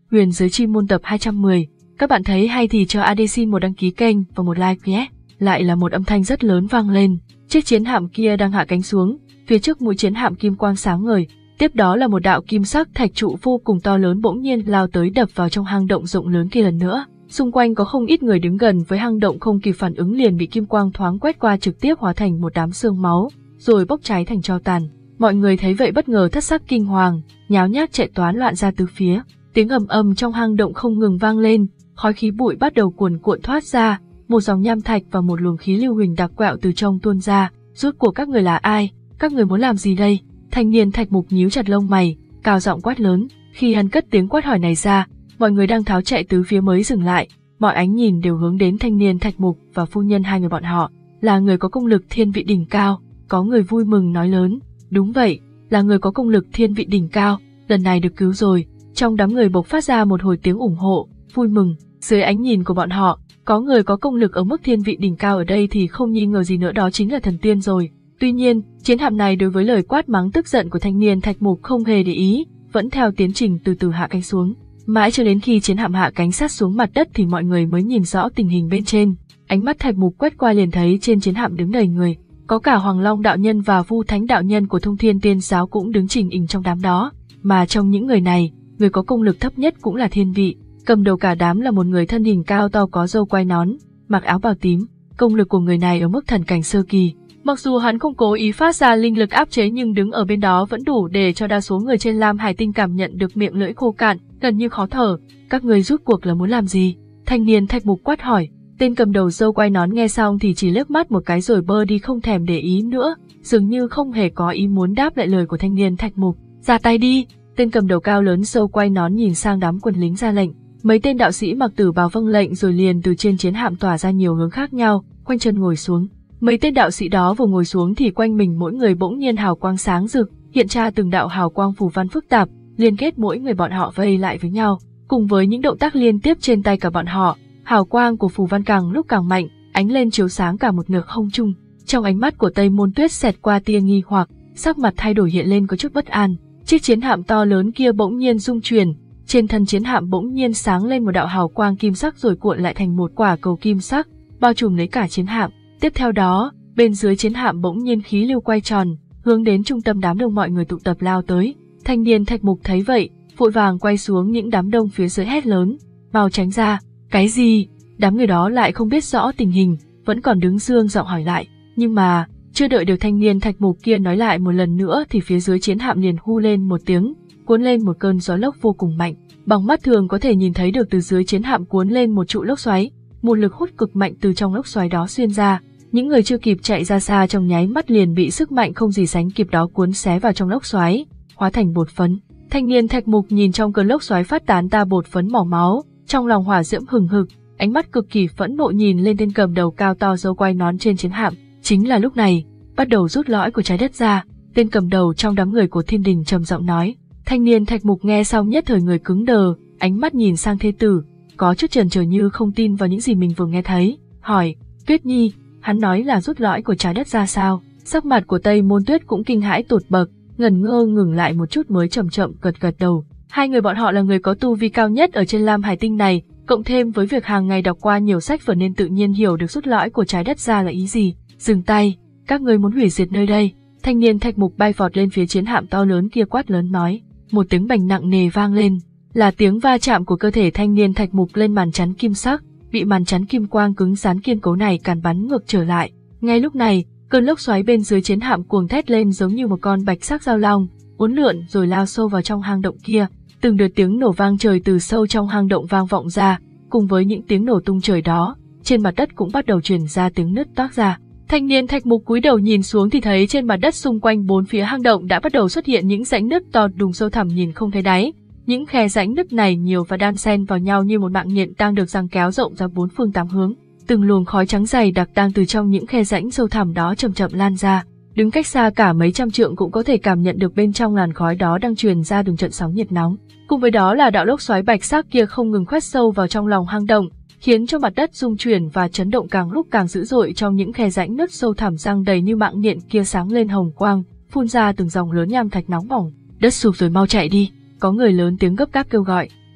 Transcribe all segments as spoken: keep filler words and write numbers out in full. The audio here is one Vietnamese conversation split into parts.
Huyền Giới Chi Môn tập hai trăm mười. Các bạn thấy hay thì cho a đê xê một đăng ký kênh và một like nhé. Lại là một âm thanh rất lớn vang lên. Chiếc chiến hạm kia đang hạ cánh xuống, phía trước mũi chiến hạm kim quang sáng ngời. Tiếp đó là một đạo kim sắc thạch trụ vô cùng to lớn bỗng nhiên lao tới đập vào trong hang động rộng lớn kia lần nữa. Xung quanh có không ít người đứng gần với hang động không kịp phản ứng liền bị kim quang thoáng quét qua trực tiếp hóa thành một đám xương máu, rồi bốc cháy thành tro tàn. Mọi người thấy vậy bất ngờ thất sắc kinh hoàng, nháo nhác chạy toán loạn ra tứ phía. Tiếng ầm ầm trong hang động không ngừng vang lên, khói khí bụi bắt đầu cuồn cuộn thoát ra, một dòng nham thạch và một luồng khí lưu huỳnh đặc quẹo từ trong tuôn ra. Rốt cuộc các người là ai? Các người muốn làm gì đây? Thanh niên Thạch Mục nhíu chặt lông mày, cao giọng quát lớn. Khi hắn cất tiếng quát hỏi này ra, mọi người đang tháo chạy tứ phía mới dừng lại. Mọi ánh nhìn đều hướng đến thanh niên Thạch Mục và phu nhân hai người bọn họ, là người có công lực thiên vị đỉnh cao. Có người vui mừng nói lớn, đúng vậy, là người có công lực thiên vị đỉnh cao, lần này được cứu rồi. Trong đám người bộc phát ra một hồi tiếng ủng hộ, vui mừng. Dưới ánh nhìn của bọn họ, có người có công lực ở mức thiên vị đỉnh cao ở đây thì không nghi ngờ gì nữa đó chính là thần tiên rồi. Tuy nhiên, chiến hạm này đối với lời quát mắng tức giận của thanh niên Thạch Mục không hề để ý, vẫn theo tiến trình từ từ hạ cánh xuống. Mãi cho đến khi chiến hạm hạ cánh sát xuống mặt đất thì mọi người mới nhìn rõ tình hình bên trên. Ánh mắt Thạch Mục quét qua liền thấy trên chiến hạm đứng đầy người, có cả Hoàng Long đạo nhân và Vu Thánh đạo nhân của Thông Thiên Tiên giáo cũng đứng chỉnh ình trong đám đó. Mà trong những người này, người có công lực thấp nhất cũng là thiên vị. Cầm đầu cả đám là một người thân hình cao to có râu quai nón, mặc áo bào tím. Công lực của người này ở mức thần cảnh sơ kỳ. Mặc dù hắn không cố ý phát ra linh lực áp chế nhưng đứng ở bên đó vẫn đủ để cho đa số người trên Lam Hải Tinh cảm nhận được miệng lưỡi khô cạn, gần như khó thở. Các người rút cuộc là muốn làm gì? Thanh niên Thạch Mục quát hỏi. Tên cầm đầu râu quai nón nghe xong thì chỉ liếc mắt một cái rồi bơ đi không thèm để ý nữa, dường như không hề có ý muốn đáp lại lời của thanh niên Thạch Mục. Ra tay đi! Tên cầm đầu cao lớn râu quai nón nhìn sang đám quân lính ra lệnh. Mấy tên đạo sĩ mặc tử bào vâng lệnh rồi liền từ trên chiến hạm tỏa ra nhiều hướng khác nhau, khoanh chân ngồi xuống. Mấy tên đạo sĩ đó vừa ngồi xuống thì quanh mình mỗi người bỗng nhiên hào quang sáng rực, hiện ra từng đạo hào quang phù văn phức tạp, liên kết mỗi người bọn họ vây lại với nhau. Cùng với những động tác liên tiếp trên tay cả bọn họ, hào quang của phù văn càng lúc càng mạnh, ánh lên chiếu sáng cả một nửa không trung. Trong ánh mắt của Tây Môn Tuyết xẹt qua tia nghi hoặc, sắc mặt thay đổi hiện lên có chút bất an. Chiếc chiến hạm to lớn kia bỗng nhiên rung chuyển, trên thân chiến hạm bỗng nhiên sáng lên một đạo hào quang kim sắc rồi cuộn lại thành một quả cầu kim sắc, bao trùm lấy cả chiến hạm. Tiếp theo đó, bên dưới chiến hạm bỗng nhiên khí lưu quay tròn, hướng đến trung tâm đám đông mọi người tụ tập lao tới. Thanh niên Thạch Mục thấy vậy, vội vàng quay xuống những đám đông phía dưới hét lớn, mau tránh ra. Cái gì? Đám người đó lại không biết rõ tình hình, vẫn còn đứng dương giọng hỏi lại. Nhưng mà, chưa đợi được thanh niên Thạch Mục kia nói lại một lần nữa thì phía dưới chiến hạm liền hu lên một tiếng, cuốn lên một cơn gió lốc vô cùng mạnh. Bằng mắt thường có thể nhìn thấy được từ dưới chiến hạm cuốn lên một trụ lốc xoáy, một lực hút cực mạnh từ trong lốc xoáy đó xuyên ra. Những người chưa kịp chạy ra xa trong nháy mắt liền bị sức mạnh không gì sánh kịp đó cuốn xé vào trong lốc xoáy, hóa thành bột phấn. Thanh niên Thạch Mục nhìn trong cơn lốc xoáy phát tán ra bột phấn màu máu, trong lòng hỏa diễm hừng hực, ánh mắt cực kỳ phẫn nộ nhìn lên tên cầm đầu cao to râu quai nón trên chiến hạm. Chính là lúc này, bắt đầu rút lõi của trái đất ra, tên cầm đầu trong đám người của Thiên Đình trầm giọng nói. Thanh niên Thạch Mục nghe xong nhất thời người cứng đờ, ánh mắt nhìn sang thê tử, có chút chần chờ như không tin vào những gì mình vừa nghe thấy, hỏi, Tuyết Nhi, hắn nói là rút lõi của trái đất ra sao? Sắc mặt của Tây Môn Tuyết cũng kinh hãi tụt bậc, ngần ngơ ngừng lại một chút mới chậm chậm gật gật đầu. Hai người bọn họ là người có tu vi cao nhất ở trên Lam Hải Tinh này, cộng thêm với việc hàng ngày đọc qua nhiều sách vở nên tự nhiên hiểu được rút lõi của trái đất ra là ý gì. Dừng tay, các ngươi muốn hủy diệt nơi đây. Thanh niên Thạch Mục bay vọt lên phía chiến hạm to lớn kia quát lớn nói. Một tiếng bành nặng nề vang lên, là tiếng va chạm của cơ thể thanh niên Thạch Mục lên màn chắn kim sắc, bị màn chắn kim quang cứng rắn kiên cố này càn bắn ngược trở lại. Ngay lúc này, cơn lốc xoáy bên dưới chiến hạm cuồng thét lên giống như một con bạch sắc dao long, uốn lượn rồi lao sâu vào trong hang động kia. Từng đợt tiếng nổ vang trời từ sâu trong hang động vang vọng ra, cùng với những tiếng nổ tung trời đó, trên mặt đất cũng bắt đầu truyền ra tiếng nứt toác ra. Thanh niên Thạch Mục cúi đầu nhìn xuống thì thấy trên mặt đất xung quanh bốn phía hang động đã bắt đầu xuất hiện những rãnh nứt to đùng sâu thẳm nhìn không thấy đáy. Những khe rãnh nứt này nhiều và đan xen vào nhau như một mạng nhện đang được giằng kéo rộng ra bốn phương tám hướng. Từng luồng khói trắng dày đặc đang từ trong những khe rãnh sâu thẳm đó chậm chậm lan ra. Đứng cách xa cả mấy trăm trượng cũng có thể cảm nhận được bên trong làn khói đó đang truyền ra từng trận sóng nhiệt nóng. Cùng với đó là đạo lốc xoáy bạch sắc kia không ngừng khoét sâu vào trong lòng hang động, khiến cho mặt đất rung chuyển và chấn động càng lúc càng dữ dội. Trong những khe rãnh nứt sâu thẳm răng đầy như mạng nhện kia sáng lên hồng quang, phun ra từng dòng lớn nham thạch nóng bỏng. Đất sụp rồi, mau chạy đi! Có người lớn tiếng gấp gáp kêu gọi.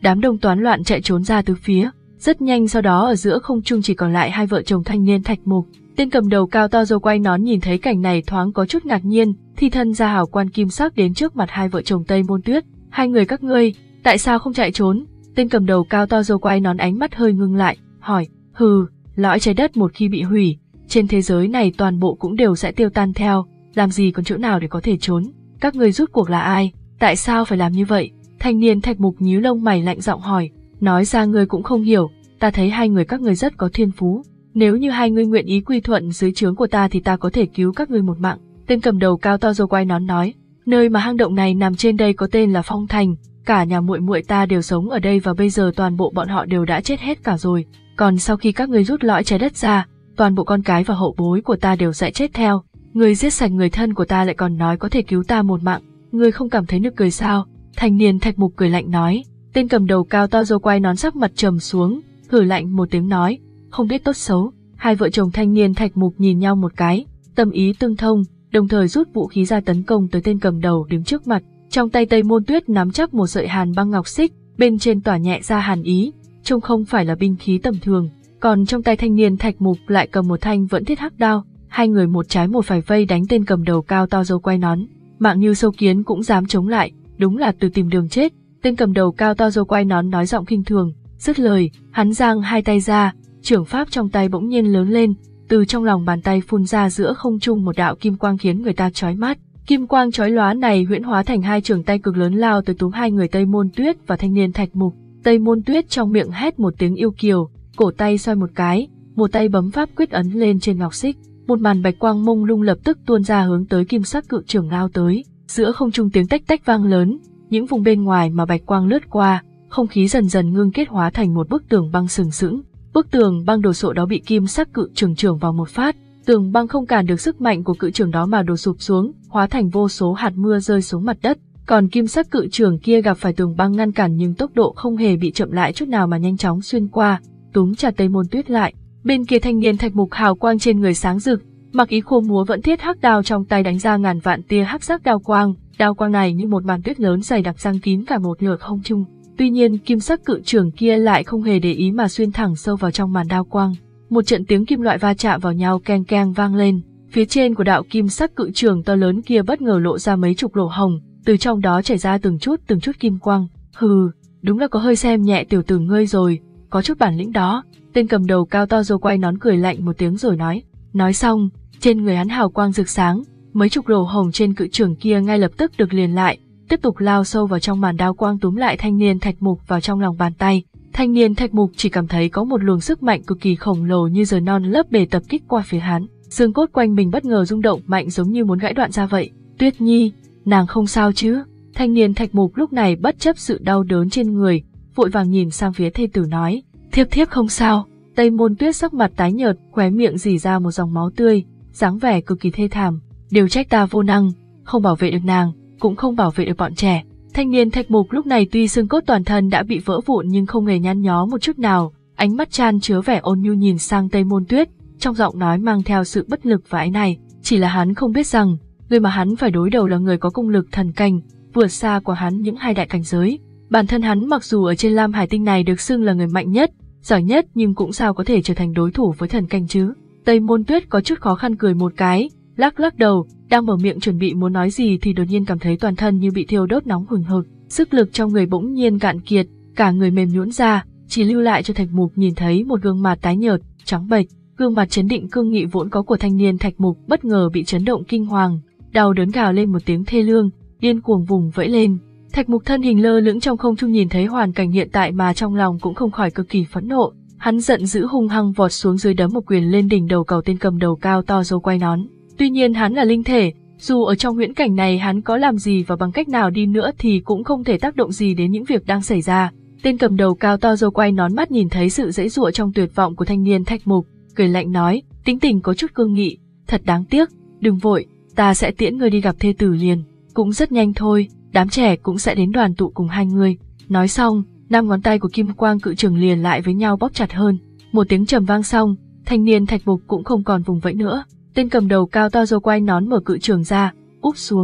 Đám đông toán loạn chạy trốn ra từ phía. Rất nhanh sau đó ở giữa không trung chỉ còn lại hai vợ chồng thanh niên Thạch Mục. Tên cầm đầu cao to râu quai nón nhìn thấy cảnh này thoáng có chút ngạc nhiên, thì thân ra hào quan kim sắc đến trước mặt hai vợ chồng Tây Môn Tuyết. Hai người các ngươi, tại sao không chạy trốn? Tên cầm đầu cao to râu quai nón ánh mắt hơi ngưng lại, hỏi, hừ, lõi trái đất một khi bị hủy, trên thế giới này toàn bộ cũng đều sẽ tiêu tan theo, làm gì còn chỗ nào để có thể trốn? Các ngươi rút cuộc là ai? Tại sao phải làm như vậy? Thanh niên Thạch Mục nhíu lông mày lạnh giọng hỏi, nói ra ngươi cũng không hiểu, ta thấy hai người các ngươi rất có thiên phú. Nếu như hai ngươi nguyện ý quy thuận dưới trướng của ta thì ta có thể cứu các ngươi một mạng. Tên cầm đầu cao to râu quai nón nói, nơi mà hang động này nằm trên đây có tên là Phong Thành, cả nhà muội muội ta đều sống ở đây và bây giờ toàn bộ bọn họ đều đã chết hết cả rồi. Còn sau khi các ngươi rút lõi trái đất ra, toàn bộ con cái và hậu bối của ta đều sẽ chết theo. Ngươi giết sạch người thân của ta lại còn nói có thể cứu ta một mạng, ngươi không cảm thấy nực cười sao? Thanh niên Thạch Mục cười lạnh nói. Tên cầm đầu cao to râu quai nón sắc mặt trầm xuống, hừ lạnh một tiếng nói, không biết tốt xấu. Hai vợ chồng thanh niên Thạch Mục nhìn nhau một cái, tâm ý tương thông, đồng thời rút vũ khí ra tấn công tới tên cầm đầu đứng trước mặt. Trong tay Tây Môn Tuyết nắm chắc một sợi hàn băng ngọc xích, bên trên tỏa nhẹ ra hàn ý, trông không phải là binh khí tầm thường. Còn trong tay thanh niên Thạch Mục lại cầm một thanh vẫn thiết hắc đao, hai người một trái một phải vây đánh tên cầm đầu cao to râu quai nón. Mạng như sâu kiến cũng dám chống lại, đúng là tự tìm đường chết. Tên cầm đầu cao to râu quai nón nói giọng khinh thường, dứt lời, hắn giang hai tay ra, trưởng pháp trong tay bỗng nhiên lớn lên, từ trong lòng bàn tay phun ra giữa không trung một đạo kim quang khiến người ta chói mắt. Kim quang chói lóa này huyễn hóa thành hai trường tay cực lớn lao tới túm hai người Tây Môn Tuyết và thanh niên Thạch Mục. Tây Môn Tuyết trong miệng hét một tiếng yêu kiều, cổ tay xoay một cái, một tay bấm pháp quyết ấn lên trên ngọc xích, một màn bạch quang mông lung lập tức tuôn ra hướng tới kim sắc cự trưởng lao tới. Giữa không trung tiếng tách tách vang lớn, những vùng bên ngoài mà bạch quang lướt qua, không khí dần dần ngưng kết hóa thành một bức tường băng sừng sững. Bức tường băng đồ sộ đó bị kim sắc cự trưởng trưởng vào một phát, tường băng không cản được sức mạnh của cự trưởng đó mà đổ sụp xuống, hóa thành vô số hạt mưa rơi xuống mặt đất. Còn kim sắc cự trưởng kia gặp phải tường băng ngăn cản nhưng tốc độ không hề bị chậm lại chút nào mà nhanh chóng xuyên qua, túm chặt Tây Môn Tuyết lại. Bên kia thanh niên Thạch Mục hào quang trên người sáng rực, mặc ý khô múa vẫn thiết hắc đao trong tay đánh ra ngàn vạn tia hắc sắc đao quang, đao quang này như một màn tuyết lớn dày đặc giăng kín cả một nửa không trung. Tuy nhiên kim sắc cự trưởng kia lại không hề để ý mà xuyên thẳng sâu vào trong màn đao quang. Một trận tiếng kim loại va chạm vào nhau keng keng vang lên, phía trên của đạo kim sắc cự trưởng to lớn kia bất ngờ lộ ra mấy chục lỗ hồng, từ trong đó chảy ra từng chút từng chút kim quang. Hừ, đúng là có hơi xem nhẹ tiểu tử ngươi rồi, có chút bản lĩnh đó. Tên cầm đầu cao to râu quai nón cười lạnh một tiếng rồi nói. Nói xong, trên người hắn hào quang rực sáng, mấy chục lỗ hồng trên cự trưởng kia ngay lập tức được liền lại, tiếp tục lao sâu vào trong màn đao quang túm lại thanh niên Thạch Mục vào trong lòng bàn tay. Thanh niên Thạch Mục chỉ cảm thấy có một luồng sức mạnh cực kỳ khổng lồ như giời non lấp bể tập kích qua phía hắn, xương cốt quanh mình bất ngờ rung động mạnh giống như muốn gãy đoạn ra vậy. Tuyết Nhi, nàng không sao chứ? Thanh niên Thạch Mục lúc này bất chấp sự đau đớn trên người, vội vàng nhìn sang phía thê tử nói, thiếp thiếp không sao. Tây Môn Tuyết sắc mặt tái nhợt, khóe miệng rỉ ra một dòng máu tươi, dáng vẻ cực kỳ thê thảm. Đều trách ta vô năng, không bảo vệ được nàng, cũng không bảo vệ được bọn trẻ. Thanh niên Thạch Mục lúc này tuy xương cốt toàn thân đã bị vỡ vụn nhưng không hề nhăn nhó một chút nào, ánh mắt chan chứa vẻ ôn nhu nhìn sang Tây Môn Tuyết, trong giọng nói mang theo sự bất lực và áy náy. Chỉ là hắn không biết rằng, người mà hắn phải đối đầu là người có công lực thần cảnh, vượt xa qua hắn những hai đại cảnh giới. Bản thân hắn mặc dù ở trên Lam Hải Tinh này được xưng là người mạnh nhất, giỏi nhất nhưng cũng sao có thể trở thành đối thủ với thần cảnh chứ? Tây Môn Tuyết có chút khó khăn cười một cái, lắc lắc đầu, đang mở miệng chuẩn bị muốn nói gì thì đột nhiên cảm thấy toàn thân như bị thiêu đốt nóng hừng hực, sức lực trong người bỗng nhiên cạn kiệt, cả người mềm nhũn ra, chỉ lưu lại cho Thạch Mục nhìn thấy một gương mặt tái nhợt, trắng bệch. Gương mặt chấn định cương nghị vốn có của thanh niên Thạch Mục bất ngờ bị chấn động kinh hoàng, đau đớn gào lên một tiếng thê lương, điên cuồng vùng vẫy lên. Thạch Mục thân hình lơ lửng trong không trung nhìn thấy hoàn cảnh hiện tại mà trong lòng cũng không khỏi cực kỳ phẫn nộ, hắn giận dữ hung hăng vọt xuống dưới đấm một quyền lên đỉnh đầu cầu tên cầm đầu cao to râu quai nón. Tuy nhiên hắn là linh thể, dù ở trong huyễn cảnh này hắn có làm gì và bằng cách nào đi nữa thì cũng không thể tác động gì đến những việc đang xảy ra. Tên cầm đầu cao to râu quai nón mắt nhìn thấy sự giãy giụa trong tuyệt vọng của thanh niên Thạch Mục, cười lạnh nói, tính tình có chút cương nghị, thật đáng tiếc, đừng vội, ta sẽ tiễn ngươi đi gặp thê tử liền, cũng rất nhanh thôi, đám trẻ cũng sẽ đến đoàn tụ cùng hai người. Nói xong, năm ngón tay của kim quang cự trường liền lại với nhau bóp chặt hơn, một tiếng trầm vang xong, thanh niên Thạch Mục cũng không còn vùng vẫy nữa. Tên cầm đầu cao to râu quai nón mở cự trường ra, úp xuống, thanh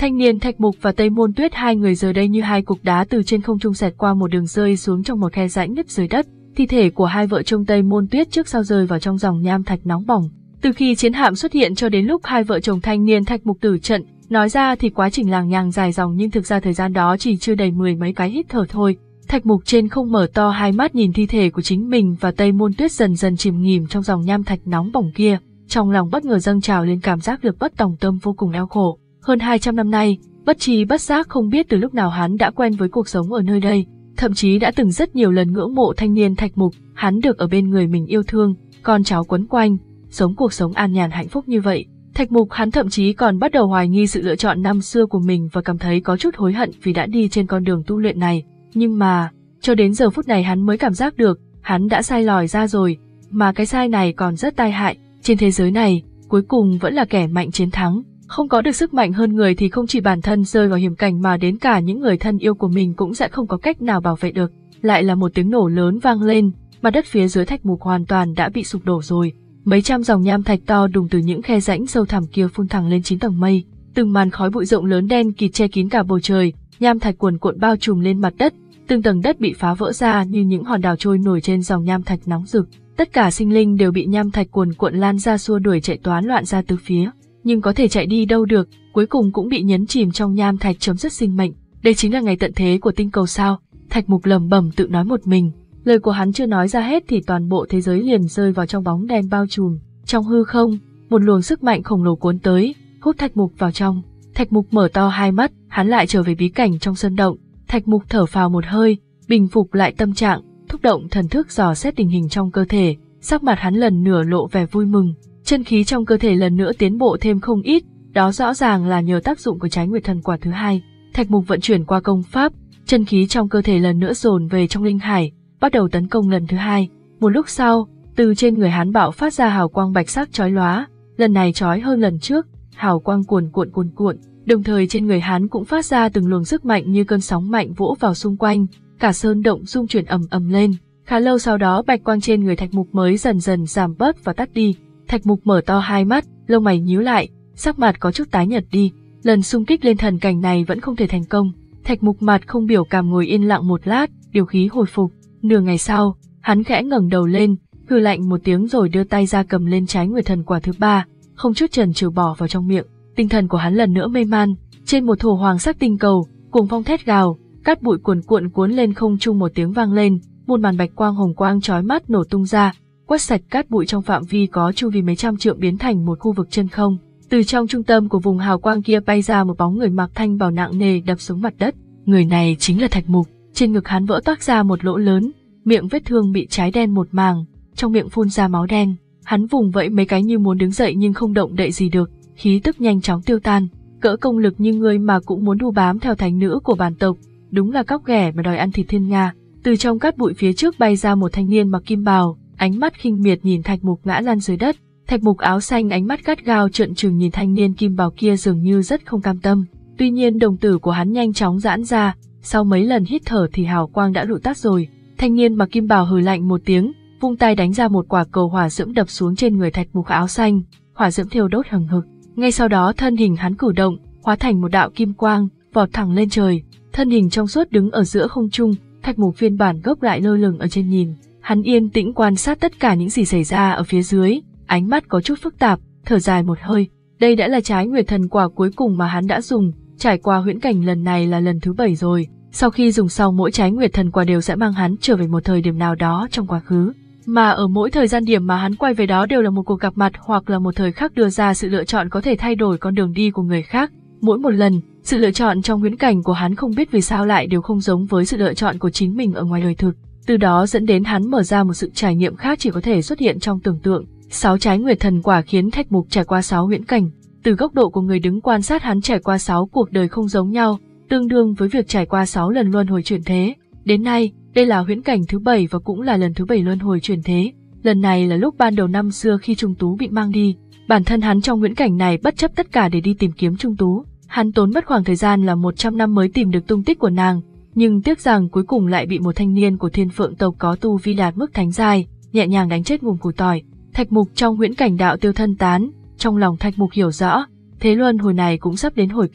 Thanh niên Thạch Mục và Tây Môn Tuyết hai người giờ đây như hai cục đá từ trên không trung xẹt qua một đường rơi xuống trong một khe rãnh nứt dưới đất. Thi thể của hai vợ chồng Tây Môn Tuyết trước sau rơi vào trong dòng nham thạch nóng bỏng. Từ khi chiến hạm xuất hiện cho đến lúc hai vợ chồng thanh niên Thạch Mục tử trận, nói ra thì quá trình làng nhàng dài dòng nhưng thực ra thời gian đó chỉ chưa đầy mười mấy cái hít thở thôi. Thạch Mục trên không mở to hai mắt nhìn thi thể của chính mình và Tây Môn Tuyết dần dần chìm nghỉm trong dòng nham thạch nóng bỏng kia, trong lòng bất ngờ dâng trào lên cảm giác lực bất tòng tâm vô cùng eo khổ. Hơn hai trăm năm nay, bất tri bất giác không biết từ lúc nào hắn đã quen với cuộc sống ở nơi đây, thậm chí đã từng rất nhiều lần ngưỡng mộ thanh niên Thạch Mục, hắn được ở bên người mình yêu thương, con cháu quấn quanh, sống cuộc sống an nhàn hạnh phúc như vậy. Thạch Mục hắn thậm chí còn bắt đầu hoài nghi sự lựa chọn năm xưa của mình và cảm thấy có chút hối hận vì đã đi trên con đường tu luyện này. Nhưng mà, cho đến giờ phút này hắn mới cảm giác được, hắn đã sai lòi ra rồi, mà cái sai này còn rất tai hại. Trên thế giới này, cuối cùng vẫn là kẻ mạnh chiến thắng. Không có được sức mạnh hơn người thì không chỉ bản thân rơi vào hiểm cảnh mà đến cả những người thân yêu của mình cũng sẽ không có cách nào bảo vệ được. Lại là một tiếng nổ lớn vang lên, mặt đất phía dưới Thạch Mục hoàn toàn đã bị sụp đổ rồi. Mấy trăm dòng nham thạch to đùng từ những khe rãnh sâu thẳm kia phun thẳng lên chín tầng mây. Từng màn khói bụi rộng lớn đen kịt che kín cả bầu trời, nham thạch cuồn cuộn bao trùm lên mặt đất. Từng tầng đất bị phá vỡ ra như những hòn đảo trôi nổi trên dòng nham thạch nóng rực. Tất cả sinh linh đều bị nham thạch cuồn cuộn lan ra xua đuổi chạy toán loạn ra tứ phía. Nhưng có thể chạy đi đâu được, cuối cùng cũng bị nhấn chìm trong nham thạch chấm dứt sinh mệnh. Đây chính là ngày tận thế của tinh cầu sao? Thạch Mục lẩm bẩm tự nói một mình. Lời của hắn chưa nói ra hết thì toàn bộ thế giới liền rơi vào trong bóng đen bao trùm. Trong hư không, một luồng sức mạnh khổng lồ cuốn tới, hút Thạch Mục vào trong. Thạch Mục mở to hai mắt, hắn lại trở về bí cảnh trong sơn động. Thạch Mục thở phào một hơi, bình phục lại tâm trạng, thúc động thần thức dò xét tình hình trong cơ thể. Sắc mặt hắn lần nữa lộ vẻ vui mừng. Chân khí trong cơ thể lần nữa tiến bộ thêm không ít, đó rõ ràng là nhờ tác dụng của Trái Nguyệt Thần Quả thứ hai. Thạch Mục vận chuyển qua công pháp, chân khí trong cơ thể lần nữa dồn về trong linh hải, bắt đầu tấn công lần thứ hai. Một lúc sau, từ trên người hắn bạo phát ra hào quang bạch sắc chói lóa, lần này chói hơn lần trước, hào quang cuồn cuộn cuồn cuộn, đồng thời trên người hắn cũng phát ra từng luồng sức mạnh như cơn sóng mạnh vỗ vào xung quanh, cả sơn động rung chuyển ầm ầm lên. Khá lâu sau đó bạch quang trên người Thạch Mục mới dần dần giảm bớt và tắt đi. Thạch Mục mở to hai mắt, lông mày nhíu lại, sắc mặt có chút tái nhợt đi. Lần xung kích lên thần cảnh này vẫn không thể thành công. Thạch Mục mặt không biểu cảm ngồi yên lặng một lát, điều khí hồi phục. Nửa ngày sau, hắn khẽ ngẩng đầu lên, hừ lạnh một tiếng rồi đưa tay ra cầm lên Trái Nguyệt Thần Quả thứ ba, không chút chần chừ bỏ vào trong miệng. Tinh thần của hắn lần nữa mê man. Trên một thổ hoàng sắc tinh cầu, cuồng phong thét gào, cát bụi cuồn cuộn cuốn lên không trung một tiếng vang lên, một màn bạch quang hồng quang chói mắt nổ tung ra, quét sạch cát bụi trong phạm vi có chu vi mấy trăm trượng biến thành một khu vực chân không. Từ trong trung tâm của vùng hào quang kia bay ra một bóng người mặc thanh bào nặng nề đập xuống mặt đất. Người này chính là Thạch Mục. Trên ngực hắn vỡ toác ra một lỗ lớn, miệng vết thương bị cháy đen một màng, trong miệng phun ra máu đen. Hắn vùng vẫy mấy cái như muốn đứng dậy nhưng không động đậy gì được, khí tức nhanh chóng tiêu tan. Cỡ công lực như ngươi mà cũng muốn đu bám theo thánh nữ của bản tộc, đúng là cóc ghẻ mà đòi ăn thịt thiên nga. Từ trong cát bụi phía trước bay ra một thanh niên mặc kim bào, ánh mắt khinh miệt nhìn Thạch Mục ngã lăn dưới đất. Thạch Mục áo xanh ánh mắt gắt gao trợn trừng nhìn thanh niên kim bào kia dường như rất không cam tâm. Tuy nhiên đồng tử của hắn nhanh chóng giãn ra, sau mấy lần hít thở thì hào quang đã lụi tắt rồi. Thanh niên mặc kim bào hừ lạnh một tiếng, vung tay đánh ra một quả cầu hỏa diễm đập xuống trên người Thạch Mục áo xanh, hỏa diễm thiêu đốt hừng hực. Ngay sau đó thân hình hắn cử động, hóa thành một đạo kim quang, vọt thẳng lên trời. Thân hình trong suốt đứng ở giữa không trung, Thạch Mục phiên bản gốc lại lơ lửng ở trên nhìn. Hắn yên tĩnh quan sát tất cả những gì xảy ra ở phía dưới, ánh mắt có chút phức tạp, thở dài một hơi. Đây đã là Trái Nguyệt Thần Quả cuối cùng mà hắn đã dùng, trải qua huyễn cảnh lần này là lần thứ bảy rồi. Sau khi dùng xong mỗi Trái Nguyệt Thần Quả đều sẽ mang hắn trở về một thời điểm nào đó trong quá khứ. Mà ở mỗi thời gian điểm mà hắn quay về đó đều là một cuộc gặp mặt hoặc là một thời khắc đưa ra sự lựa chọn có thể thay đổi con đường đi của người khác. Mỗi một lần, sự lựa chọn trong huyễn cảnh của hắn không biết vì sao lại đều không giống với sự lựa chọn của chính mình ở ngoài đời thực. Từ đó dẫn đến hắn mở ra một sự trải nghiệm khác chỉ có thể xuất hiện trong tưởng tượng. Sáu Trái Nguyệt Thần Quả khiến Thạch Mục trải qua sáu huyễn cảnh. Từ góc độ của người đứng quan sát hắn trải qua sáu cuộc đời không giống nhau, tương đương với việc trải qua sáu lần luân hồi chuyển thế. Đến nay, đây là huyễn cảnh thứ bảy và cũng là lần thứ bảy luân hồi chuyển thế. Lần này là lúc ban đầu năm xưa khi Trung Tú bị mang đi. Bản thân hắn trong huyễn cảnh này bất chấp tất cả để đi tìm kiếm Trung Tú. Hắn tốn mất khoảng thời gian là một trăm năm mới tìm được tung tích của nàng, nhưng tiếc rằng cuối cùng lại bị một thanh niên của Thiên Phượng tộc có tu vi đạt mức thánh giai, nhẹ nhàng đánh chết ngùm củ tỏi. Thạch Mục trong huyễn cảnh đạo tiêu thân tán, trong lòng Thạch Mục hiểu rõ, thế luân hồi này cũng sắp đến hồi kết.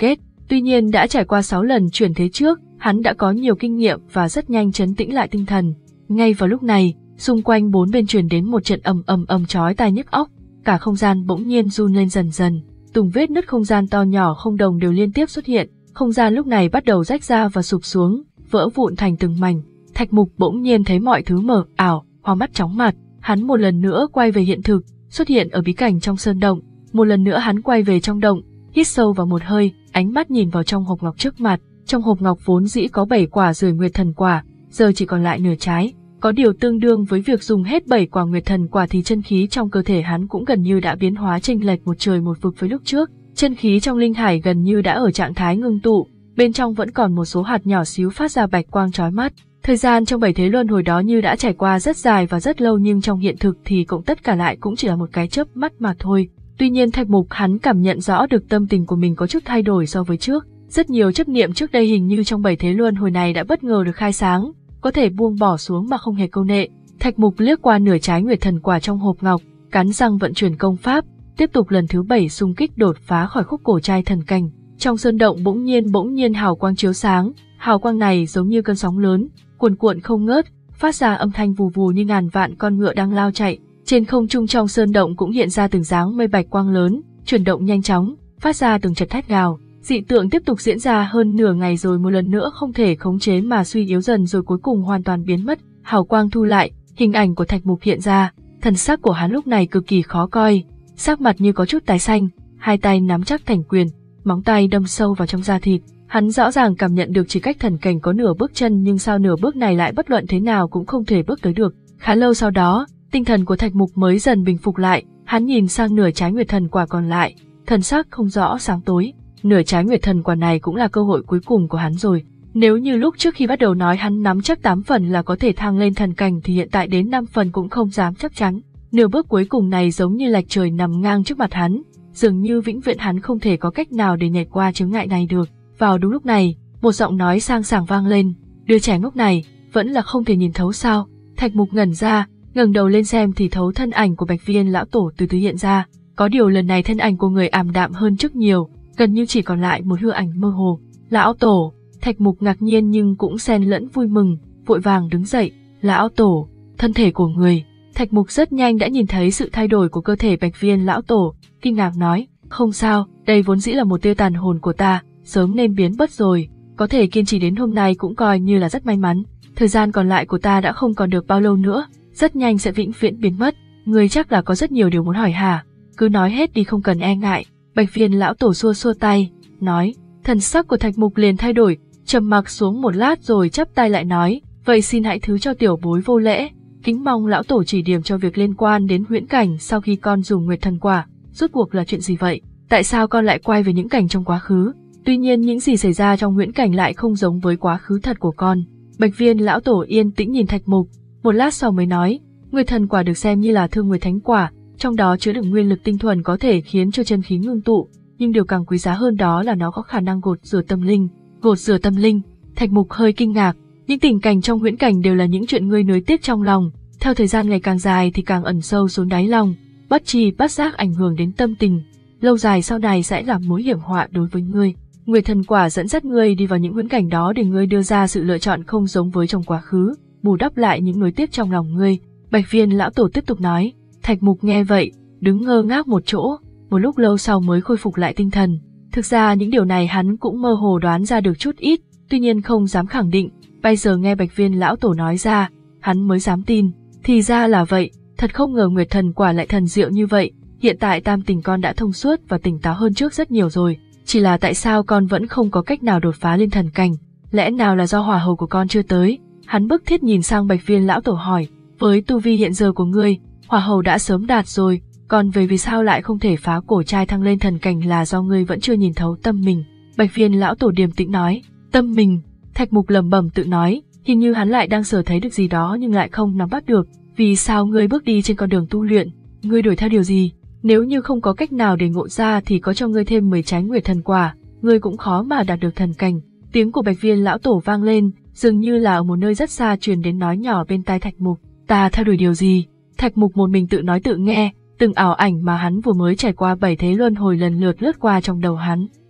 Tuy nhiên đã trải qua sáu lần chuyển thế trước, hắn đã có nhiều kinh nghiệm và rất nhanh trấn tĩnh lại tinh thần. Ngay vào lúc này, xung quanh bốn bên truyền đến một trận ầm ầm ầm chói tai nhức óc, cả không gian bỗng nhiên run lên dần dần, từng vết nứt không gian to nhỏ không đồng đều liên tiếp xuất hiện, không gian lúc này bắt đầu rách ra và sụp xuống, vỡ vụn thành từng mảnh. Thạch Mục bỗng nhiên thấy mọi thứ mờ ảo, hoa mắt chóng mặt, hắn một lần nữa quay về hiện thực, xuất hiện ở bí cảnh trong sơn động, một lần nữa hắn quay về trong động, hít sâu vào một hơi, ánh mắt nhìn vào trong hộp ngọc trước mặt, trong hộp ngọc vốn dĩ có bảy quả Rười Nguyệt Thần Quả, giờ chỉ còn lại nửa trái. Có điều tương đương với việc dùng hết bảy quả Nguyệt Thần Quả thì chân khí trong cơ thể hắn cũng gần như đã biến hóa chênh lệch một trời một vực với lúc trước, chân khí trong linh hải gần như đã ở trạng thái ngưng tụ, bên trong vẫn còn một số hạt nhỏ xíu phát ra bạch quang chói mắt. Thời gian trong bảy thế luân hồi đó như đã trải qua rất dài và rất lâu, nhưng trong hiện thực thì cộng tất cả lại cũng chỉ là một cái chớp mắt mà thôi. Tuy nhiên Thạch Mục hắn cảm nhận rõ được tâm tình của mình có chút thay đổi so với trước, rất nhiều chấp niệm trước đây hình như trong bảy thế luân hồi này đã bất ngờ được khai sáng, có thể buông bỏ xuống mà không hề câu nệ. Thạch Mục liếc qua nửa trái Nguyệt Thần Quả trong hộp ngọc, cắn răng vận chuyển công pháp, tiếp tục lần thứ bảy xung kích đột phá khỏi khúc cổ trai thần cảnh. Trong sơn động bỗng nhiên bỗng nhiên hào quang chiếu sáng, hào quang này giống như cơn sóng lớn, cuồn cuộn không ngớt, phát ra âm thanh vù vù như ngàn vạn con ngựa đang lao chạy. Trên không trung trong sơn động cũng hiện ra từng dáng mây bạch quang lớn, chuyển động nhanh chóng, phát ra từng chật thét gào. Dị tượng tiếp tục diễn ra hơn nửa ngày rồi một lần nữa không thể khống chế mà suy yếu dần rồi cuối cùng hoàn toàn biến mất. Hào quang thu lại, hình ảnh của Thạch Mục hiện ra, thần sắc của hắn lúc này cực kỳ khó coi, sắc mặt như có chút tái xanh, hai tay nắm chắc thành quyền, móng tay đâm sâu vào trong da thịt. Hắn rõ ràng cảm nhận được chỉ cách thần cảnh có nửa bước chân, nhưng sao nửa bước này lại bất luận thế nào cũng không thể bước tới được. Khá lâu sau đó, tinh thần của Thạch Mục mới dần bình phục lại, hắn nhìn sang nửa trái Nguyệt Thần Quả còn lại, thần sắc không rõ sáng tối. Nửa trái Nguyệt Thần Quả này cũng là cơ hội cuối cùng của hắn rồi. Nếu như lúc trước khi bắt đầu nói hắn nắm chắc tám phần là có thể thăng lên thần cảnh thì hiện tại đến năm phần cũng không dám chắc chắn. Nửa bước cuối cùng này giống như lạch trời nằm ngang trước mặt hắn, dường như vĩnh viễn hắn không thể có cách nào để nhảy qua chướng ngại này được. Vào đúng lúc này, một giọng nói sang sảng vang lên, đứa trẻ ngốc này, vẫn là không thể nhìn thấu sao? Thạch Mục ngẩn ra, ngẩng đầu lên xem thì thấu thân ảnh của Bạch Viên lão tổ từ từ hiện ra, có điều lần này thân ảnh của người ảm đạm hơn trước nhiều, gần như chỉ còn lại một hư ảnh mơ hồ. Lão tổ! Thạch Mục ngạc nhiên nhưng cũng xen lẫn vui mừng, vội vàng đứng dậy. Lão tổ! Thân thể của người! Thạch Mục rất nhanh đã nhìn thấy sự thay đổi của cơ thể Bạch Viên lão tổ, kinh ngạc nói, không sao, đây vốn dĩ là một tia tàn hồn của ta, sớm nên biến mất rồi, có thể kiên trì đến hôm nay cũng coi như là rất may mắn. Thời gian còn lại của ta đã không còn được bao lâu nữa, rất nhanh sẽ vĩnh viễn biến mất. Ngươi chắc là có rất nhiều điều muốn hỏi hả? Cứ nói hết đi, không cần e ngại. Bạch Viên lão tổ xua xua tay, nói. Thần sắc của Thạch Mục liền thay đổi, trầm mặc xuống một lát rồi chắp tay lại nói, vậy xin hãy thứ cho tiểu bối vô lễ, kính mong lão tổ chỉ điểm cho việc liên quan đến huyễn cảnh sau khi con dùng Nguyệt Thần Quả. Rốt cuộc là chuyện gì vậy? Tại sao con lại quay về những cảnh trong quá khứ? Tuy nhiên những gì xảy ra trong huyễn cảnh lại không giống với quá khứ thật của con. Bạch Viên lão tổ yên tĩnh nhìn Thạch Mục, một lát sau mới nói, Nguyệt Thần Quả được xem như là Thương Nguyệt Thánh Quả, trong đó chứa đựng nguyên lực tinh thuần có thể khiến cho chân khí ngưng tụ, nhưng điều càng quý giá hơn đó là nó có khả năng gột rửa tâm linh. Gột rửa tâm linh? Thạch Mục hơi kinh ngạc, những tình cảnh trong huyễn cảnh đều là những chuyện ngươi nuối tiếc trong lòng, theo thời gian ngày càng dài thì càng ẩn sâu xuống đáy lòng, bất tri bất giác ảnh hưởng đến tâm tình, lâu dài sau này sẽ là mối hiểm họa đối với ngươi. Nguyệt Thần Quả dẫn dắt ngươi đi vào những huyễn cảnh đó để ngươi đưa ra sự lựa chọn không giống với trong quá khứ, bù đắp lại những nuối tiếc trong lòng ngươi. Bạch Viên lão tổ tiếp tục nói. Thạch Mục nghe vậy, đứng ngơ ngác một chỗ, một lúc lâu sau mới khôi phục lại tinh thần. Thực ra những điều này hắn cũng mơ hồ đoán ra được chút ít, tuy nhiên không dám khẳng định. Bây giờ nghe Bạch Viên lão tổ nói ra, hắn mới dám tin. Thì ra là vậy, thật không ngờ Nguyệt Thần Quả lại thần diệu như vậy. Hiện tại tam tình con đã thông suốt và tỉnh táo hơn trước rất nhiều rồi. Chỉ là tại sao con vẫn không có cách nào đột phá lên thần cảnh? Lẽ nào là do hỏa hầu của con chưa tới? Hắn bức thiết nhìn sang Bạch Viên lão tổ hỏi, với tu vi hiện giờ của ngươi, hỏa hầu đã sớm đạt rồi, còn về vì sao lại không thể phá cổ trai thăng lên thần cảnh là do ngươi vẫn chưa nhìn thấu tâm mình. Bạch Viên lão tổ điềm tĩnh nói, tâm mình. Thạch Mục lẩm bẩm tự nói, hình như hắn lại đang sở thấy được gì đó nhưng lại không nắm bắt được. Vì sao ngươi bước đi trên con đường tu luyện? Ngươi đuổi theo điều gì? Nếu như không có cách nào để ngộ ra thì có cho ngươi thêm mười trái Nguyệt Thần Quả, ngươi cũng khó mà đạt được thần cảnh. Tiếng của Bạch Viên lão tổ vang lên, dường như là ở một nơi rất xa truyền đến nói nhỏ bên tai Thạch Mục. Ta theo đuổi điều gì? Thạch Mục một mình tự nói tự nghe, từng ảo ảnh mà hắn vừa mới trải qua bảy thế luân hồi lần lượt lướt qua trong đầu hắn.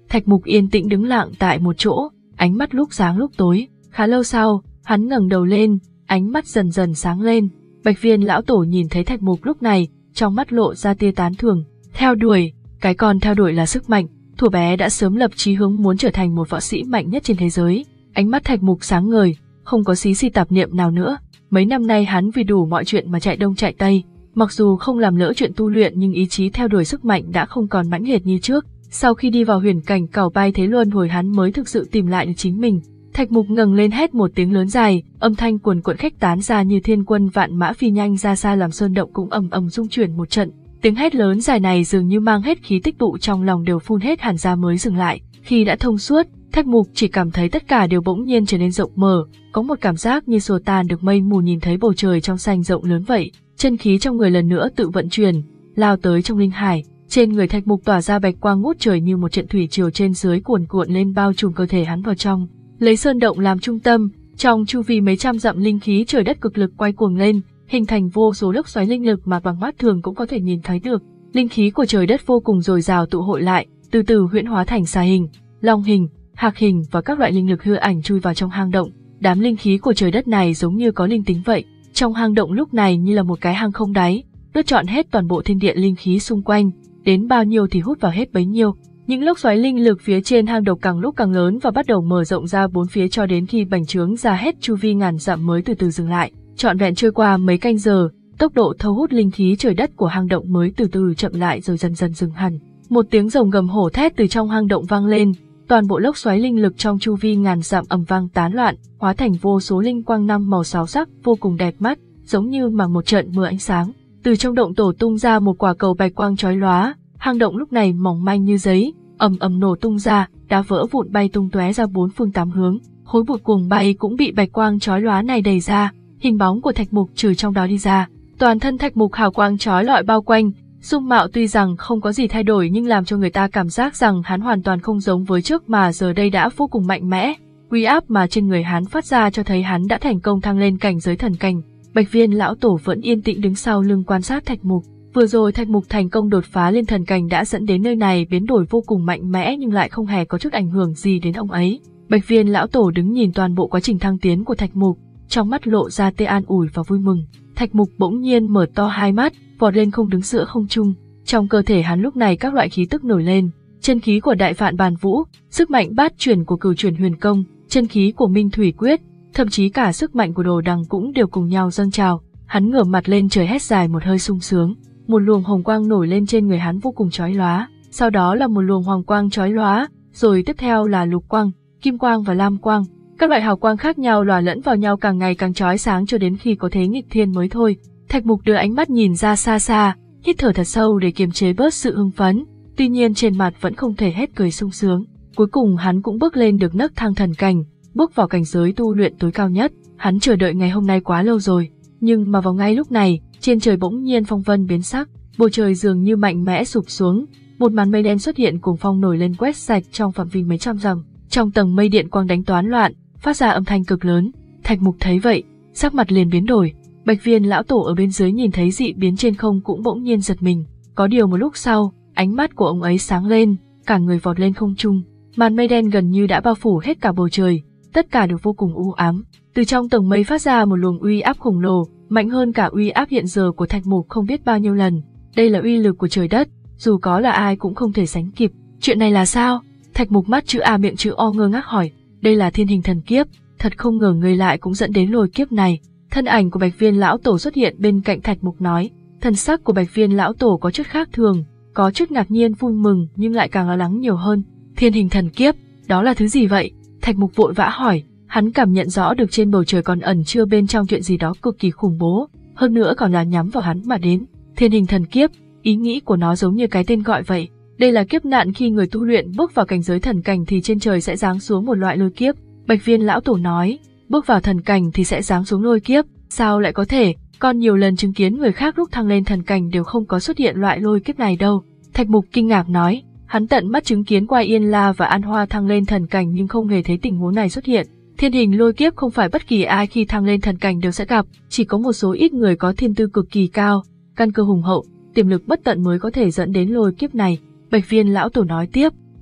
Thạch Mục yên tĩnh đứng lặng tại một chỗ, ánh mắt lúc sáng lúc tối. Khá lâu sau, hắn ngẩng đầu lên, ánh mắt dần dần sáng lên. Bạch Viên lão tổ nhìn thấy Thạch Mục lúc này, trong mắt lộ ra tia tán thưởng. Theo đuổi, cái con theo đuổi là sức mạnh. Thuở bé đã sớm lập chí hướng muốn trở thành một võ sĩ mạnh nhất trên thế giới. Ánh mắt Thạch Mục sáng ngời, không có xí xì tạp niệm nào nữa. Mấy năm nay hắn vì đủ mọi chuyện mà chạy đông chạy tây, mặc dù không làm lỡ chuyện tu luyện nhưng ý chí theo đuổi sức mạnh đã không còn mãnh liệt như trước. Sau khi đi vào huyền cảnh cào bay thế luân hồi hắn mới thực sự tìm lại được chính mình. Thạch Mục ngẩng lên hét một tiếng lớn dài, âm thanh cuồn cuộn khách tán ra như thiên quân vạn mã phi nhanh ra xa làm sơn động cũng ầm ầm rung chuyển một trận. Tiếng hét lớn dài này dường như mang hết khí tích tụ trong lòng đều phun hết hẳn ra mới dừng lại. Khi đã thông suốt, Thạch Mục chỉ cảm thấy tất cả đều bỗng nhiên trở nên rộng mở, có một cảm giác như xua tan được mây mù nhìn thấy bầu trời trong xanh rộng lớn vậy. Chân khí trong người lần nữa tự vận chuyển, lao tới trong linh hải. Trên người Thạch Mục tỏa ra bạch quang ngút trời như một trận thủy triều trên dưới cuồn cuộn lên bao trùm cơ thể hắn vào trong. Lấy sơn động làm trung tâm, trong chu vi mấy trăm dặm linh khí trời đất cực lực quay cuồng lên, hình thành vô số lốc xoáy linh lực mà bằng mắt thường cũng có thể nhìn thấy được. Linh khí của trời đất vô cùng dồi dào tụ hội lại, từ từ huyễn hóa thành xà hình, long hình, hạc hình và các loại linh lực hư ảnh chui vào trong hang động. Đám linh khí của trời đất này giống như có linh tính vậy. Trong hang động lúc này như là một cái hang không đáy, nuốt trọn hết toàn bộ thiên địa linh khí xung quanh, đến bao nhiêu thì hút vào hết bấy nhiêu. Những lốc xoáy linh lực phía trên hang động càng lúc càng lớn và bắt đầu mở rộng ra bốn phía cho đến khi bành trướng ra hết chu vi ngàn dặm mới từ từ dừng lại. Trọn vẹn trôi qua mấy canh giờ, tốc độ thâu hút linh khí trời đất của hang động mới từ từ chậm lại rồi dần dần dừng hẳn. Một tiếng rồng gầm hổ thét từ trong hang động vang lên, toàn bộ lốc xoáy linh lực trong chu vi ngàn dặm ầm vang tán loạn, hóa thành vô số linh quang năm màu sáu sắc vô cùng đẹp mắt, giống như mà một trận mưa ánh sáng. Từ trong động tổ tung ra một quả cầu bạch quang chói lóa, hang động lúc này mỏng manh như giấy, ầm ầm nổ tung ra, đá vỡ vụn bay tung tóe ra bốn phương tám hướng, khối bụi cuồng bay cũng bị bạch quang chói lóa này đẩy ra, hình bóng của Thạch Mục trừ trong đó đi ra. Toàn thân Thạch Mục hào quang chói lọi bao quanh, dung mạo tuy rằng không có gì thay đổi nhưng làm cho người ta cảm giác rằng hắn hoàn toàn không giống với trước mà giờ đây đã vô cùng mạnh mẽ. Uy áp mà trên người hắn phát ra cho thấy hắn đã thành công thăng lên cảnh giới thần cảnh. Bạch Viên lão tổ vẫn yên tĩnh đứng sau lưng quan sát Thạch Mục. Vừa rồi Thạch Mục thành công đột phá lên thần cảnh đã dẫn đến nơi này biến đổi vô cùng mạnh mẽ nhưng lại không hề có chút ảnh hưởng gì đến ông ấy. Bạch Viên lão tổ đứng nhìn toàn bộ quá trình thăng tiến của Thạch Mục, trong mắt lộ ra tia an ủi và vui mừng. Thạch Mục bỗng nhiên mở to hai mắt, vọt lên không đứng giữa không trung. Trong cơ thể hắn lúc này các loại khí tức nổi lên, chân khí của Đại Vạn Bàn Vũ, sức mạnh bát chuyển của Cửu Chuyển Huyền Công, chân khí của Minh Thủy Quyết, thậm chí cả sức mạnh của Đồ Đằng cũng đều cùng nhau dâng trào. Hắn ngửa mặt lên trời hét dài một hơi sung sướng, một luồng hồng quang nổi lên trên người hắn vô cùng chói lóa, sau đó là một luồng hoàng quang chói lóa, rồi tiếp theo là lục quang, kim quang và lam quang. Các loại hào quang khác nhau lòa lẫn vào nhau càng ngày càng chói sáng cho đến khi có thế nghịch thiên mới thôi. Thạch Mục đưa ánh mắt nhìn ra xa xa, hít thở thật sâu để kiềm chế bớt sự hưng phấn, tuy nhiên trên mặt vẫn không thể hết cười sung sướng. Cuối cùng hắn cũng bước lên được nấc thang thần cảnh, bước vào cảnh giới tu luyện tối cao nhất. Hắn chờ đợi ngày hôm nay quá lâu rồi, nhưng mà vào ngay lúc này, trên trời bỗng nhiên phong vân biến sắc, bầu trời dường như mạnh mẽ sụp xuống, một màn mây đen xuất hiện cùng phong nổi lên quét sạch trong phạm vi mấy trăm dặm. Trong tầng mây điện quang đánh toán loạn, phát ra âm thanh cực lớn. Thạch Mục thấy vậy, sắc mặt liền biến đổi. Bạch Viên lão tổ ở bên dưới nhìn thấy dị biến trên không cũng bỗng nhiên giật mình. Có điều một lúc sau, ánh mắt của ông ấy sáng lên, cả người vọt lên không trung. Màn mây đen gần như đã bao phủ hết cả bầu trời, tất cả đều vô cùng u ám. Từ trong tầng mây phát ra một luồng uy áp khổng lồ, mạnh hơn cả uy áp hiện giờ của Thạch Mục không biết bao nhiêu lần. Đây là uy lực của trời đất, dù có là ai cũng không thể sánh kịp. Chuyện này là sao? Thạch Mục mắt chữ A miệng chữ O ngơ ngác hỏi. Đây là thiên hình thần kiếp, thật không ngờ người lại cũng dẫn đến lôi kiếp này. Thân ảnh của Bạch Viên lão tổ xuất hiện bên cạnh Thạch Mục nói. Thần sắc của Bạch Viên lão tổ có chút khác thường, có chút ngạc nhiên vui mừng nhưng lại càng lo lắng nhiều hơn. Thiên hình thần kiếp, đó là thứ gì vậy? Thạch Mục vội vã hỏi. Hắn cảm nhận rõ được trên bầu trời còn ẩn chứa bên trong chuyện gì đó cực kỳ khủng bố, hơn nữa còn là nhắm vào hắn mà đến. Thiên hình thần kiếp, ý nghĩ của nó giống như cái tên gọi vậy. Đây là kiếp nạn khi người tu luyện bước vào cảnh giới thần cảnh thì trên trời sẽ giáng xuống một loại lôi kiếp. Bạch Viên lão tổ nói, bước vào thần cảnh thì sẽ giáng xuống lôi kiếp, sao lại có thể? Con nhiều lần chứng kiến người khác lúc thăng lên thần cảnh đều không có xuất hiện loại lôi kiếp này đâu. Thạch Mục kinh ngạc nói, hắn tận mắt chứng kiến qua Yên La và An Hoa thăng lên thần cảnh nhưng không hề thấy tình huống này xuất hiện. Thiên hình lôi kiếp không phải bất kỳ ai khi thăng lên thần cảnh đều sẽ gặp, chỉ có một số ít người có thiên tư cực kỳ cao, căn cơ hùng hậu, tiềm lực bất tận mới có thể dẫn đến lôi kiếp này. Bạch Viên lão tổ nói tiếp,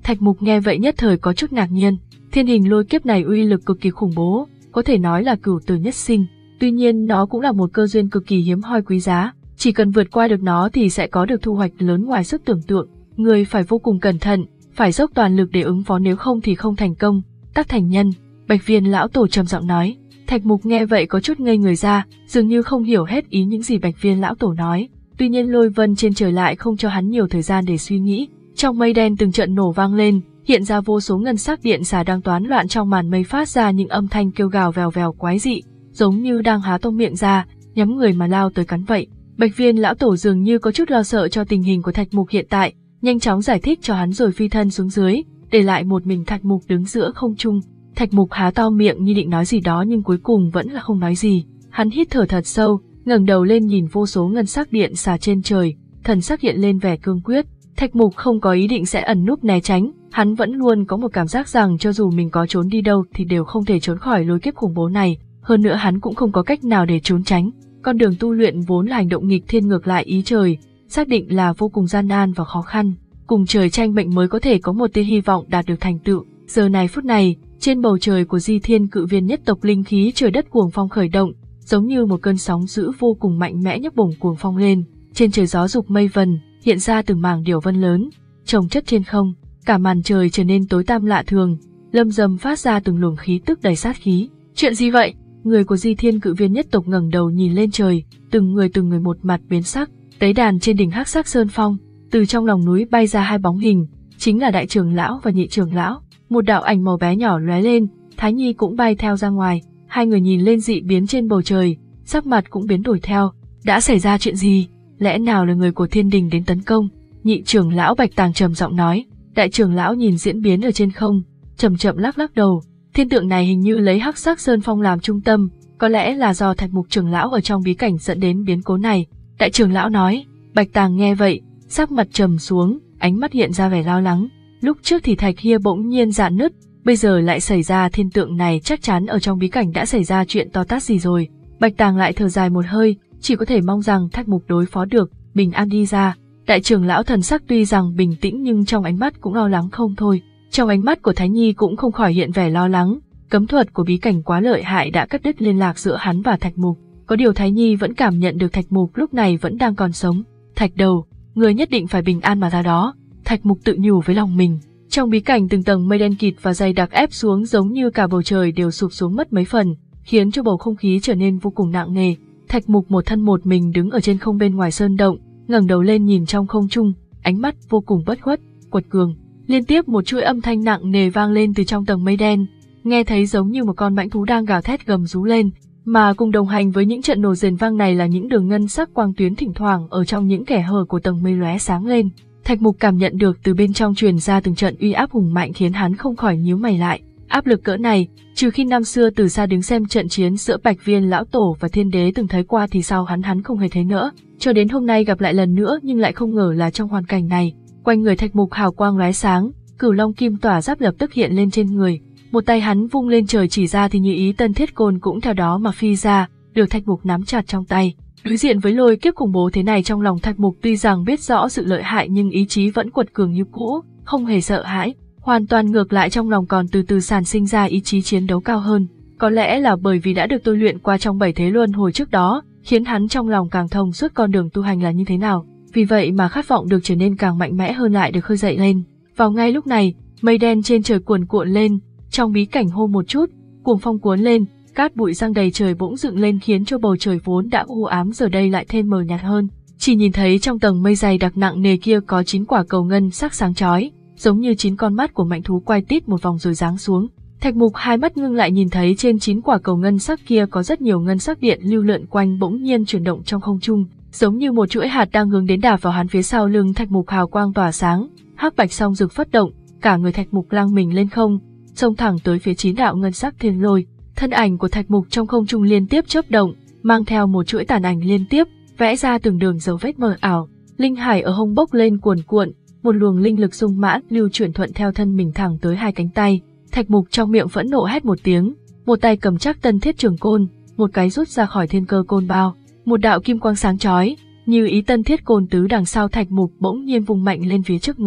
Thạch Mục nghe vậy nhất thời có chút ngạc nhiên, thiên hình lôi kiếp này uy lực cực kỳ khủng bố, có thể nói là cửu tử nhất sinh, tuy nhiên nó cũng là một cơ duyên cực kỳ hiếm hoi quý giá, chỉ cần vượt qua được nó thì sẽ có được thu hoạch lớn ngoài sức tưởng tượng, người phải vô cùng cẩn thận, phải dốc toàn lực để ứng phó nếu không thì không thành công. Tắc Thành Nhân, Bạch Viên lão tổ trầm giọng nói. Thạch Mục nghe vậy có chút ngây người ra, dường như không hiểu hết ý những gì Bạch Viên lão tổ nói, tuy nhiên lôi vân trên trời lại không cho hắn nhiều thời gian để suy nghĩ, trong mây đen từng trận nổ vang lên, hiện ra vô số ngân sắc điện xà đang toán loạn trong màn mây phát ra những âm thanh kêu gào vèo vèo quái dị, giống như đang há to miệng ra, nhắm người mà lao tới cắn vậy. Bạch Viên lão tổ dường như có chút lo sợ cho tình hình của Thạch Mục hiện tại, nhanh chóng giải thích cho hắn rồi phi thân xuống dưới, để lại một mình Thạch Mục đứng giữa không trung. Thạch Mục há to miệng như định nói gì đó nhưng cuối cùng vẫn là không nói gì. Hắn hít thở thật sâu, ngẩng đầu lên nhìn vô số ngân sắc điện xà trên trời, thần sắc hiện lên vẻ cương quyết. Thạch Mục không có ý định sẽ ẩn núp né tránh, hắn vẫn luôn có một cảm giác rằng cho dù mình có trốn đi đâu thì đều không thể trốn khỏi lôi kiếp khủng bố này, hơn nữa hắn cũng không có cách nào để trốn tránh. Con đường tu luyện vốn là hành động nghịch thiên ngược lại ý trời, xác định là vô cùng gian nan và khó khăn, cùng trời tranh mệnh mới có thể có một tia hy vọng đạt được thành tựu. Giờ này phút này, trên bầu trời của Di Thiên Cự Viên nhất tộc linh khí trời đất cuồng phong khởi động, giống như một cơn sóng dữ vô cùng mạnh mẽ nhấc bổng cuồng phong lên, trên trời gió dục mây vần, hiện ra từng mảng điểu vân lớn, chồng chất trên không, cả màn trời trở nên tối tăm lạ thường, lâm râm phát ra từng luồng khí tức đầy sát khí. Chuyện gì vậy? Người của Di Thiên Cự Viên nhất tộc ngẩng đầu nhìn lên trời, từng người từng người một mặt biến sắc. Tế đàn trên đỉnh Hắc Sắc Sơn Phong, từ trong lòng núi bay ra hai bóng hình, chính là đại trưởng lão và nhị trưởng lão. Một đạo ảnh màu bé nhỏ lóe lên, Thái Nhi cũng bay theo ra ngoài. Hai người nhìn lên dị biến trên bầu trời, sắc mặt cũng biến đổi theo. Đã xảy ra chuyện gì? Lẽ nào là người của Thiên Đình đến tấn công? Nhị trưởng lão Bạch Tàng trầm giọng nói. Đại trưởng lão nhìn diễn biến ở trên không, chậm chậm lắc lắc đầu. Thiên tượng này hình như lấy Hắc Sắc Sơn Phong làm trung tâm, có lẽ là do Thạch Mục trưởng lão ở trong bí cảnh dẫn đến biến cố này. Đại trưởng lão nói. Bạch Tàng nghe vậy, sắc mặt trầm xuống, ánh mắt hiện ra vẻ lo lắng. Lúc trước thì thạch kia bỗng nhiên rạn nứt, bây giờ lại xảy ra thiên tượng này, chắc chắn ở trong bí cảnh đã xảy ra chuyện to tát gì rồi. Bạch Tàng lại thở dài một hơi, chỉ có thể mong rằng Thạch Mục đối phó được, bình an đi ra. Đại trưởng lão thần sắc tuy rằng bình tĩnh nhưng trong ánh mắt cũng lo lắng không thôi. Trong ánh mắt của Thái Nhi cũng không khỏi hiện vẻ lo lắng, cấm thuật của bí cảnh quá lợi hại đã cắt đứt liên lạc giữa hắn và Thạch Mục. Có điều Thái Nhi vẫn cảm nhận được Thạch Mục lúc này vẫn đang còn sống. Thạch đầu, người nhất định phải bình an mà ra đó. Thạch Mục tự nhủ với lòng mình. Trong bí cảnh từng tầng mây đen kịt và dày đặc ép xuống giống như cả bầu trời đều sụp xuống mất mấy phần, khiến cho bầu không khí trở nên vô cùng nặng nề. Thạch Mục một thân một mình đứng ở trên không bên ngoài sơn động, ngẩng đầu lên nhìn trong không trung, ánh mắt vô cùng bất khuất, quật cường. Liên tiếp một chuỗi âm thanh nặng nề vang lên từ trong tầng mây đen, nghe thấy giống như một con mãnh thú đang gào thét gầm rú lên, mà cùng đồng hành với những trận nổ rền vang này là những đường ngân sắc quang tuyến thỉnh thoảng ở trong những kẽ hở của tầng mây lóe sáng lên. Thạch Mục cảm nhận được từ bên trong truyền ra từng trận uy áp hùng mạnh khiến hắn không khỏi nhíu mày lại. Áp lực cỡ này, trừ khi năm xưa từ xa đứng xem trận chiến giữa Bạch Viên lão tổ và Thiên Đế từng thấy qua thì sau hắn hắn không hề thấy nữa. Cho đến hôm nay gặp lại lần nữa nhưng lại không ngờ là trong hoàn cảnh này. Quanh người Thạch Mục hào quang lóe sáng, cửu long kim tỏa giáp lập tức hiện lên trên người. Một tay hắn vung lên trời chỉ ra thì Như Ý Tân Thiết Côn cũng theo đó mà phi ra, được Thạch Mục nắm chặt trong tay. Đối diện với lôi kiếp khủng bố thế này, trong lòng Thạch Mục tuy rằng biết rõ sự lợi hại nhưng ý chí vẫn quật cường như cũ, không hề sợ hãi, hoàn toàn ngược lại trong lòng còn từ từ sản sinh ra ý chí chiến đấu cao hơn. Có lẽ là bởi vì đã được tôi luyện qua trong bảy thế luân hồi trước đó, khiến hắn trong lòng càng thông suốt con đường tu hành là như thế nào, vì vậy mà khát vọng được trở nên càng mạnh mẽ hơn lại được khơi dậy lên. Vào ngay lúc này, mây đen trên trời cuồn cuộn lên, trong bí cảnh hô một chút, cuồng phong cuốn lên, cát bụi giăng đầy trời bỗng dựng lên khiến cho bầu trời vốn đã u ám giờ đây lại thêm mờ nhạt hơn. Chỉ nhìn thấy trong tầng mây dày đặc nặng nề kia có chín quả cầu ngân sắc sáng chói, giống như chín con mắt của mãnh thú quay tít một vòng rồi giáng xuống. Thạch Mục hai mắt ngưng lại nhìn thấy trên chín quả cầu ngân sắc kia có rất nhiều ngân sắc điện lưu lượn quanh bỗng nhiên chuyển động trong không trung, giống như một chuỗi hạt đang hướng đến đạp vào hắn. Phía sau lưng Thạch Mục hào quang tỏa sáng, hắc bạch song rực phất động, cả người Thạch Mục lang mình lên không, xông thẳng tới phía chín đạo ngân sắc thiên lôi. Thân ảnh của Thạch Mục trong không trung liên tiếp chớp động, mang theo một chuỗi tàn ảnh liên tiếp, vẽ ra từng đường dấu vết mờ ảo. Linh hải ở hông bốc lên cuồn cuộn, một luồng linh lực sung mãn lưu chuyển thuận theo thân mình thẳng tới hai cánh tay. Thạch Mục trong miệng phẫn nộ hét một tiếng, một tay cầm chắc Tân Thiết Trường Côn, một cái rút ra khỏi thiên cơ côn bao, một đạo kim quang sáng chói, Như Ý Tân Thiết Côn tứ đằng sau Thạch Mục bỗng nhiên vung mạnh lên phía trước người.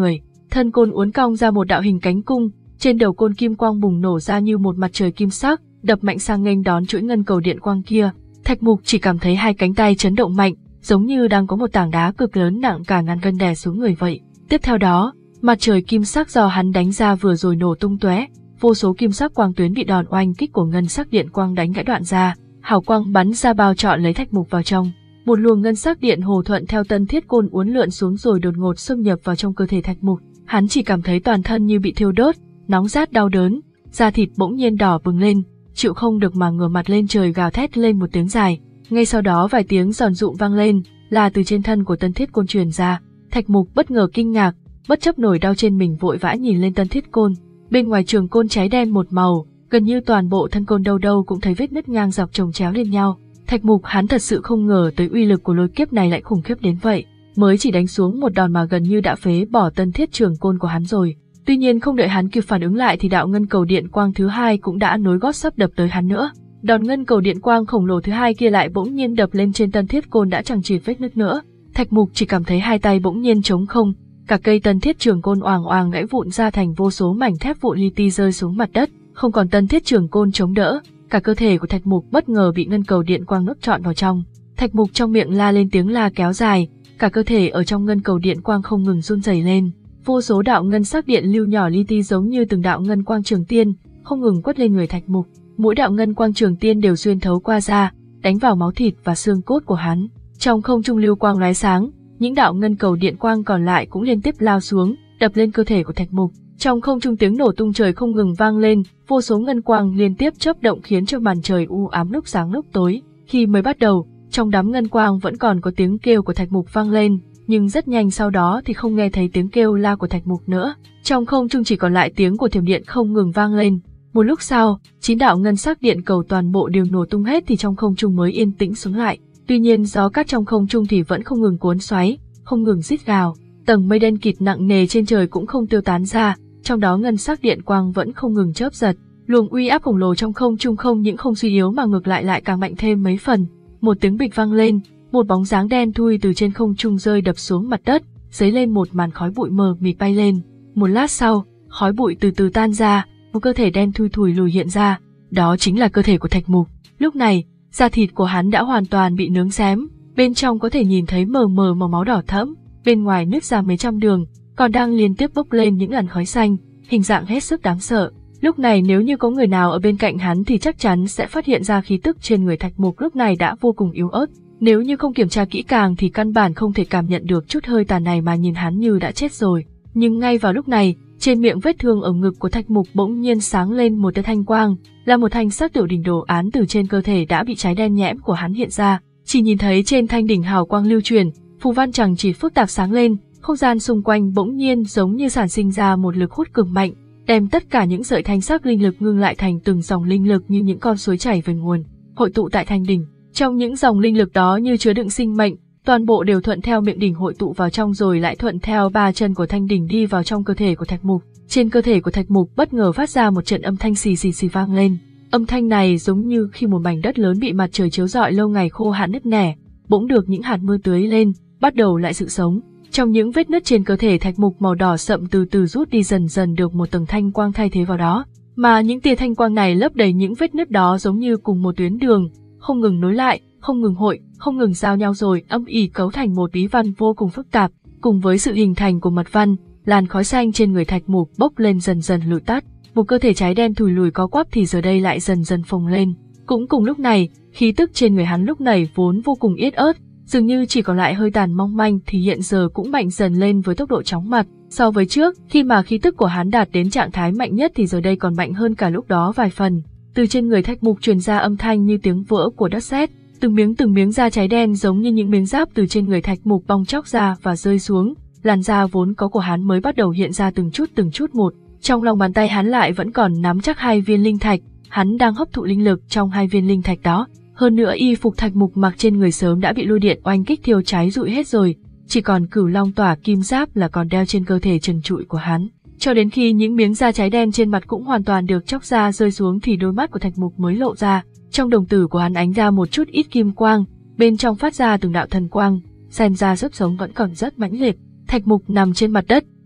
thân côn uốn cong ra một đạo hình cánh cung, trên đầu côn kim quang bùng nổ ra như một mặt trời kim sắc, đập mạnh sang nghênh đón chuỗi ngân cầu điện quang kia. Thạch Mục chỉ cảm thấy hai cánh tay chấn động mạnh, giống như đang có một tảng đá cực lớn nặng cả ngàn cân đè xuống người vậy. Tiếp theo đó, mặt trời kim sắc do hắn đánh ra vừa rồi nổ tung tóe, vô số kim sắc quang tuyến bị đòn oanh kích của ngân sắc điện quang đánh gãy đoạn ra, hào quang bắn ra bao trọn lấy Thạch Mục vào trong. Một luồng ngân sắc điện hồ thuận theo tân thiết côn uốn lượn xuống rồi đột ngột xâm nhập vào trong cơ thể Thạch Mục. Hắn chỉ cảm thấy toàn thân như bị thiêu đốt, nóng rát đau đớn, da thịt bỗng nhiên đỏ bừng lên, chịu không được mà ngửa mặt lên trời gào thét lên một tiếng dài. Ngay sau đó vài tiếng giòn rụm vang lên, là từ trên thân của tân thiết côn truyền ra. Thạch Mục bất ngờ kinh ngạc, bất chấp nổi đau trên mình vội vã nhìn lên tân thiết côn. Bên ngoài trường côn cháy đen một màu, gần như toàn bộ thân côn đâu đâu cũng thấy vết nứt ngang dọc chồng chéo lên nhau. Thạch Mục hắn thật sự không ngờ tới uy lực của lôi kiếp này lại khủng khiếp đến vậy, mới chỉ đánh xuống một đòn mà gần như đã phế bỏ tân thiết trường côn của hắn rồi. Tuy nhiên không đợi hắn kịp phản ứng lại thì đạo ngân cầu điện quang thứ hai cũng đã nối gót sắp đập tới hắn nữa. Đòn ngân cầu điện quang khổng lồ thứ hai kia lại bỗng nhiên đập lên trên tân thiết côn đã chẳng chịt vết nứt nữa. Thạch Mục chỉ cảm thấy hai tay bỗng nhiên trống không, cả cây tân thiết trường côn oàng oàng gãy vụn ra thành vô số mảnh thép vụn li ti rơi xuống mặt đất, không còn tân thiết trường côn chống đỡ, cả cơ thể của Thạch Mục bất ngờ bị ngân cầu điện quang nuốt trọn vào trong. Thạch Mục trong miệng la lên tiếng la kéo dài, cả cơ thể ở trong ngân cầu điện quang không ngừng run rẩy lên. Vô số đạo ngân sắc điện lưu nhỏ li ti giống như từng đạo ngân quang trường tiên, không ngừng quất lên người Thạch Mục. Mỗi đạo ngân quang trường tiên đều xuyên thấu qua da, đánh vào máu thịt và xương cốt của hắn. Trong không trung lưu quang lóe sáng, những đạo ngân cầu điện quang còn lại cũng liên tiếp lao xuống, đập lên cơ thể của Thạch Mục. Trong không trung tiếng nổ tung trời không ngừng vang lên, vô số ngân quang liên tiếp chớp động khiến cho màn trời u ám lúc sáng lúc tối. Khi mới bắt đầu, trong đám ngân quang vẫn còn có tiếng kêu của Thạch Mục vang lên, nhưng rất nhanh sau đó thì không nghe thấy tiếng kêu la của Thạch Mục nữa. Trong không trung chỉ còn lại tiếng của thiểm điện không ngừng vang lên. Một lúc sau, chín đạo ngân sắc điện cầu toàn bộ đều nổ tung hết thì trong không trung mới yên tĩnh xuống lại. Tuy nhiên gió cát trong không trung thì vẫn không ngừng cuốn xoáy, không ngừng rít gào. Tầng mây đen kịt nặng nề trên trời cũng không tiêu tán ra, trong đó ngân sắc điện quang vẫn không ngừng chớp giật. Luồng uy áp khổng lồ trong không trung không những không suy yếu mà ngược lại lại càng mạnh thêm mấy phần. Một tiếng bịch vang lên, một bóng dáng đen thui từ trên không trung rơi đập xuống mặt đất, dấy lên một màn khói bụi mờ mịt bay lên. Một lát sau, khói bụi từ từ tan ra, một cơ thể đen thui thủi lùi hiện ra, đó chính là cơ thể của Thạch Mục. Lúc này, da thịt của hắn đã hoàn toàn bị nướng xém, bên trong có thể nhìn thấy mờ mờ màu máu đỏ thẫm, bên ngoài nứt ra mấy trăm đường, còn đang liên tiếp bốc lên những làn khói xanh, hình dạng hết sức đáng sợ. Lúc này nếu như có người nào ở bên cạnh hắn thì chắc chắn sẽ phát hiện ra khí tức trên người Thạch Mục lúc này đã vô cùng yếu ớt. Nếu như không kiểm tra kỹ càng thì căn bản không thể cảm nhận được chút hơi tàn này mà nhìn hắn như đã chết rồi. Nhưng ngay vào lúc này, trên miệng vết thương ở ngực của Thạch Mục bỗng nhiên sáng lên một tia thanh quang, là một thanh sắc tiểu đỉnh đồ án từ trên cơ thể đã bị cháy đen nhẽm của hắn hiện ra. Chỉ nhìn thấy trên thanh đỉnh hào quang lưu truyền, phù văn chẳng chỉ phức tạp sáng lên, không gian xung quanh bỗng nhiên giống như sản sinh ra một lực hút cực mạnh, đem tất cả những sợi thanh sắc linh lực ngưng lại thành từng dòng linh lực như những con suối chảy về nguồn, hội tụ tại thanh đỉnh. Trong những dòng linh lực đó như chứa đựng sinh mệnh, toàn bộ đều thuận theo miệng đỉnh hội tụ vào trong rồi lại thuận theo ba chân của thanh đỉnh đi vào trong cơ thể của Thạch Mục. Trên cơ thể của Thạch Mục bất ngờ phát ra một trận âm thanh xì xì xì vang lên. Âm thanh này giống như khi một mảnh đất lớn bị mặt trời chiếu rọi lâu ngày khô hạn nứt nẻ, bỗng được những hạt mưa tưới lên, bắt đầu lại sự sống. Trong những vết nứt trên cơ thể Thạch Mục màu đỏ sậm từ từ rút đi dần dần được một tầng thanh quang thay thế vào đó, mà những tia thanh quang này lấp đầy những vết nứt đó giống như cùng một tuyến đường, không ngừng nối lại, không ngừng hội, không ngừng giao nhau rồi âm ỉ cấu thành một bí văn vô cùng phức tạp. Cùng với sự hình thành của mật văn, làn khói xanh trên người Thạch Mục bốc lên dần dần lụi tắt, một cơ thể cháy đen thùi lùi có quắp thì giờ đây lại dần dần phồng lên. Cũng cùng lúc này, khí tức trên người hắn lúc này vốn vô cùng yết ớt, dường như chỉ còn lại hơi tàn mong manh thì hiện giờ cũng mạnh dần lên với tốc độ chóng mặt. So với trước, khi mà khí tức của hắn đạt đến trạng thái mạnh nhất thì giờ đây còn mạnh hơn cả lúc đó vài phần. Từ trên người Thạch Mục truyền ra âm thanh như tiếng vỡ của đất sét, từng miếng từng miếng da cháy đen giống như những miếng giáp từ trên người Thạch Mục bong chóc ra và rơi xuống. Làn da vốn có của hắn mới bắt đầu hiện ra từng chút từng chút một. Trong lòng bàn tay hắn lại vẫn còn nắm chắc hai viên linh thạch, hắn đang hấp thụ linh lực trong hai viên linh thạch đó. Hơn nữa y phục Thạch Mục mặc trên người sớm đã bị lôi điện oanh kích thiêu cháy rụi hết rồi, chỉ còn cửu long tỏa kim giáp là còn đeo trên cơ thể trần trụi của hắn. Cho đến khi những miếng da cháy đen trên mặt cũng hoàn toàn được chóc ra rơi xuống thì đôi mắt của Thạch Mục mới lộ ra. Trong đồng tử của hắn ánh ra một chút ít kim quang, bên trong phát ra từng đạo thần quang, xem ra sức sống vẫn còn rất mãnh liệt. Thạch Mục nằm trên mặt đất,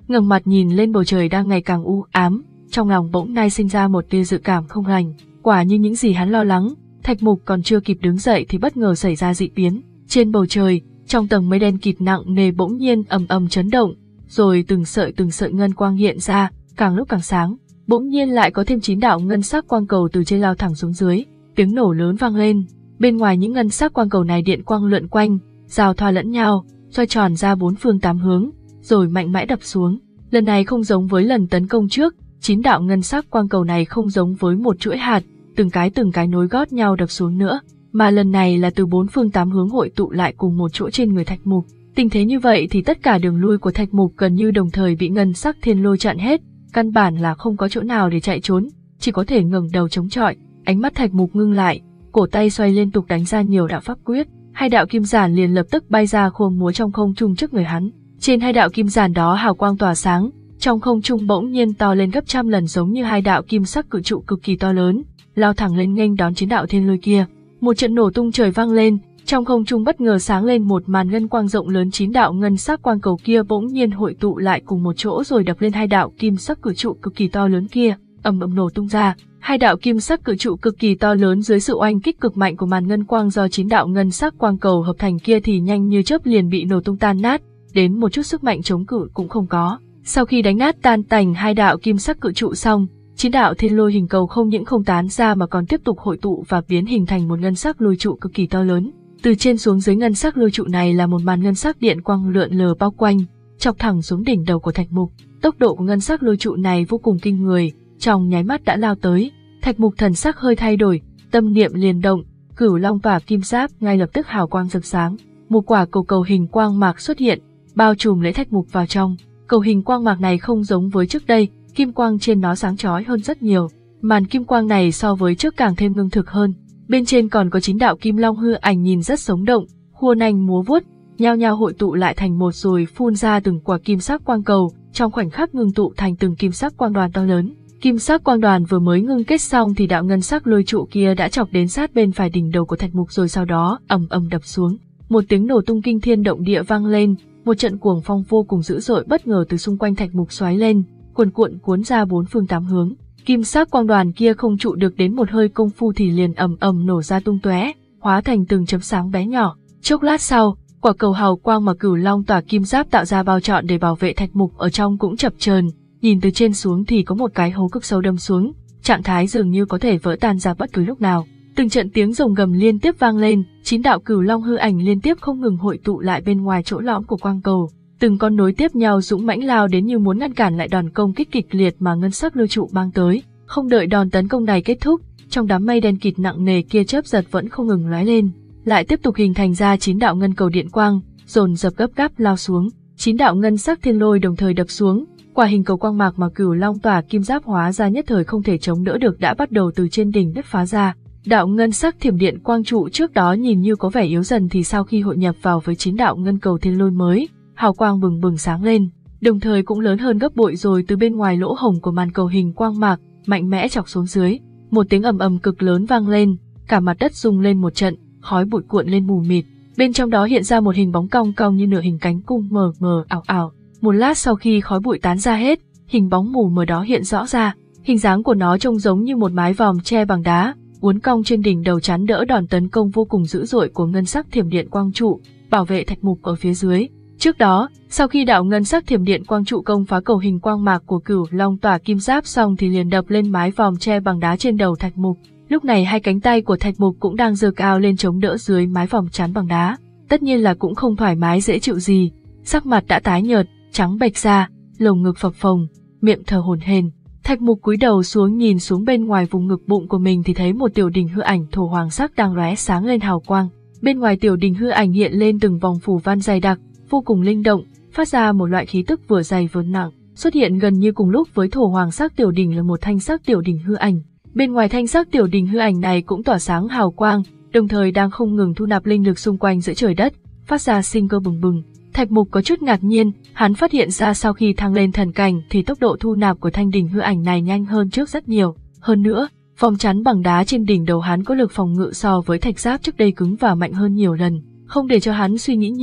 ngẩng mặt nhìn lên bầu trời đang ngày càng u ám, trong lòng bỗng nay sinh ra một tia dự cảm không lành. Quả như những gì hắn lo lắng, Thạch Mục còn chưa kịp đứng dậy thì bất ngờ xảy ra dị biến. Trên bầu trời, trong tầng mây đen kịt nặng nề bỗng nhiên ầm ầm chấn động, rồi từng sợi từng sợi ngân quang hiện ra, càng lúc càng sáng. Bỗng nhiên lại có thêm chín đạo ngân sắc quang cầu từ trên lao thẳng xuống dưới, tiếng nổ lớn vang lên. Bên ngoài những ngân sắc quang cầu này điện quang lượn quanh, giao thoa lẫn nhau, xoay tròn ra bốn phương tám hướng, rồi mạnh mẽ đập xuống. Lần này không giống với lần tấn công trước, chín đạo ngân sắc quang cầu này không giống với một chuỗi hạt, từng cái từng cái nối gót nhau đập xuống nữa, mà lần này là từ bốn phương tám hướng hội tụ lại cùng một chỗ trên người Thạch Mục. Tình thế như vậy thì tất cả đường lui của Thạch Mục gần như đồng thời bị ngân sắc thiên lôi chặn hết, căn bản là không có chỗ nào để chạy trốn, chỉ có thể ngẩng đầu chống chọi. Ánh mắt Thạch Mục ngưng lại, cổ tay xoay liên tục đánh ra nhiều đạo pháp quyết, hai đạo kim giản liền lập tức bay ra khua múa trong không trung trước người hắn. Trên hai đạo kim giản đó hào quang tỏa sáng, trong không trung bỗng nhiên to lên gấp trăm lần, giống như hai đạo kim sắc cự trụ cực kỳ to lớn, lao thẳng lên nghênh đón chín đạo thiên lôi kia. Một trận nổ tung trời vang lên, trong không trung bất ngờ sáng lên một màn ngân quang rộng lớn, chín đạo ngân sắc quang cầu kia bỗng nhiên hội tụ lại cùng một chỗ rồi đập lên hai đạo kim sắc cự trụ cực kỳ to lớn kia, ầm ầm nổ tung ra. Hai đạo kim sắc cự trụ cực kỳ to lớn dưới sự oanh kích cực mạnh của màn ngân quang do chín đạo ngân sắc quang cầu hợp thành kia thì nhanh như chớp liền bị nổ tung tan nát, đến một chút sức mạnh chống cự cũng không có. Sau khi đánh nát tan tành hai đạo kim sắc cự trụ xong, chín đạo thiên lôi hình cầu không những không tán ra mà còn tiếp tục hội tụ và biến hình thành một ngân sắc lôi trụ cực kỳ to lớn. Từ trên xuống dưới ngân sắc lôi trụ này là một màn ngân sắc điện quang lượn lờ bao quanh, chọc thẳng xuống đỉnh đầu của Thạch Mục. Tốc độ của ngân sắc lôi trụ này vô cùng kinh người, trong nháy mắt đã lao tới. Thạch Mục thần sắc hơi thay đổi, tâm niệm liền động, Cửu Long và Kim Giáp ngay lập tức hào quang rực sáng. Một quả cầu cầu hình quang mạc xuất hiện, bao trùm lấy Thạch Mục vào trong. Cầu hình quang mạc này không giống với trước đây, kim quang trên nó sáng chói hơn rất nhiều. Màn kim quang này so với trước càng thêm ngưng thực hơn. Bên trên còn có chín đạo kim long hư ảnh nhìn rất sống động, khua nanh múa vuốt, nhao nhao hội tụ lại thành một rồi phun ra từng quả kim sắc quang cầu, trong khoảnh khắc ngưng tụ thành từng kim sắc quang đoàn to lớn. Kim sắc quang đoàn vừa mới ngưng kết xong thì đạo ngân sắc lôi trụ kia đã chọc đến sát bên phải đỉnh đầu của Thạch Mục rồi sau đó ầm ầm đập xuống. Một tiếng nổ tung kinh thiên động địa vang lên, một trận cuồng phong vô cùng dữ dội bất ngờ từ xung quanh Thạch Mục xoáy lên, cuồn cuộn cuốn ra bốn phương tám hướng. Kim sắc quang đoàn kia không trụ được đến một hơi công phu thì liền ầm ầm nổ ra tung tóe, hóa thành từng chấm sáng bé nhỏ. Chốc lát sau, quả cầu hào quang mà Cửu Long tỏa kim giáp tạo ra bao trọn để bảo vệ Thạch Mục ở trong cũng chập chờn, nhìn từ trên xuống thì có một cái hố cực sâu đâm xuống, trạng thái dường như có thể vỡ tan ra bất cứ lúc nào. Từng trận tiếng rồng gầm liên tiếp vang lên, chín đạo Cửu Long hư ảnh liên tiếp không ngừng hội tụ lại bên ngoài chỗ lõm của quang cầu. Từng con nối tiếp nhau dũng mãnh lao đến như muốn ngăn cản lại đòn công kích kịch liệt mà ngân sắc lôi trụ mang tới. Không đợi đòn tấn công này kết thúc, trong đám mây đen kịt nặng nề kia chớp giật vẫn không ngừng lóe lên, lại tiếp tục hình thành ra chín đạo ngân cầu điện quang, dồn dập gấp gáp lao xuống. Chín đạo ngân sắc thiên lôi đồng thời đập xuống, quả hình cầu quang mạc mà Cửu Long tỏa kim giáp hóa ra nhất thời không thể chống đỡ được đã bắt đầu từ trên đỉnh đất phá ra. Đạo ngân sắc thiểm điện quang trụ trước đó nhìn như có vẻ yếu dần thì sau khi hội nhập vào với chín đạo ngân cầu thiên lôi mới, hào quang bừng bừng sáng lên, đồng thời cũng lớn hơn gấp bội rồi từ bên ngoài lỗ hổng của màn cầu hình quang mạc, mạnh mẽ chọc xuống dưới. Một tiếng ầm ầm cực lớn vang lên, cả mặt đất rung lên một trận, khói bụi cuộn lên mù mịt. Bên trong đó hiện ra một hình bóng cong cong như nửa hình cánh cung mờ mờ ảo ảo. Một lát sau khi khói bụi tán ra hết, hình bóng mù mờ đó hiện rõ ra. Hình dáng của nó trông giống như một mái vòm tre bằng đá, uốn cong trên đỉnh đầu chắn đỡ đòn tấn công vô cùng dữ dội của ngân sắc thiểm điện quang trụ, bảo vệ Thạch Mục ở phía dưới. Trước đó, sau khi đạo ngân sắc thiểm điện quang trụ công phá cầu hình quang mạc của Cửu Long tỏa kim giáp xong thì liền đập lên mái vòm tre bằng đá trên đầu Thạch Mục. Lúc này hai cánh tay của Thạch Mục cũng đang giơ cao lên chống đỡ dưới mái vòm chắn bằng đá. Tất nhiên là cũng không thoải mái dễ chịu gì, sắc mặt đã tái nhợt, trắng bệch ra, lồng ngực phập phồng, miệng thở hổn hển. Thạch Mục cúi đầu xuống nhìn xuống bên ngoài vùng ngực bụng của mình thì thấy một tiểu đình hư ảnh thổ hoàng sắc đang lóe sáng lên hào quang. Bên ngoài tiểu đình hư ảnh hiện lên từng vòng phù văn dày đặc, vô cùng linh động, phát ra một loại khí tức vừa dày vừa nặng. Xuất hiện gần như cùng lúc với thổ hoàng sắc tiểu đình là một thanh sắc tiểu đình hư ảnh. Bên ngoài thanh sắc tiểu đình hư ảnh này cũng tỏa sáng hào quang, đồng thời đang không ngừng thu nạp linh lực xung quanh giữa trời đất, phát ra sinh cơ bừng bừng. Thạch Mục có chút ngạc nhiên, hắn phát hiện ra sau khi thăng lên thần cảnh thì tốc độ thu nạp của thanh đỉnh hư ảnh này nhanh hơn trước rất nhiều. Hơn nữa, vòng chắn bằng đá trên đỉnh đầu hắn có lực phòng ngự so với thạch giáp trước đây cứng và mạnh hơn nhiều lần. Không để cho hắn suy nghĩ nhiều,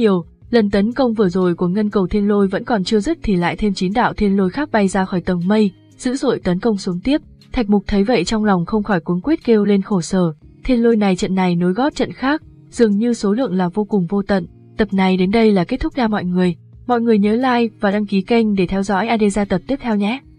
Lần tấn công vừa rồi của ngân cầu thiên lôi vẫn còn chưa dứt thì lại thêm chín đạo thiên lôi khác bay ra khỏi tầng mây, dữ dội tấn công xuống tiếp. Thạch Mục thấy vậy trong lòng không khỏi cuống quýt kêu lên khổ sở. Thiên lôi này trận này nối gót trận khác, dường như số lượng là vô cùng vô tận. Tập này đến đây là kết thúc nha mọi người. Mọi người nhớ like và đăng ký kênh để theo dõi a đê gia tập tiếp theo nhé.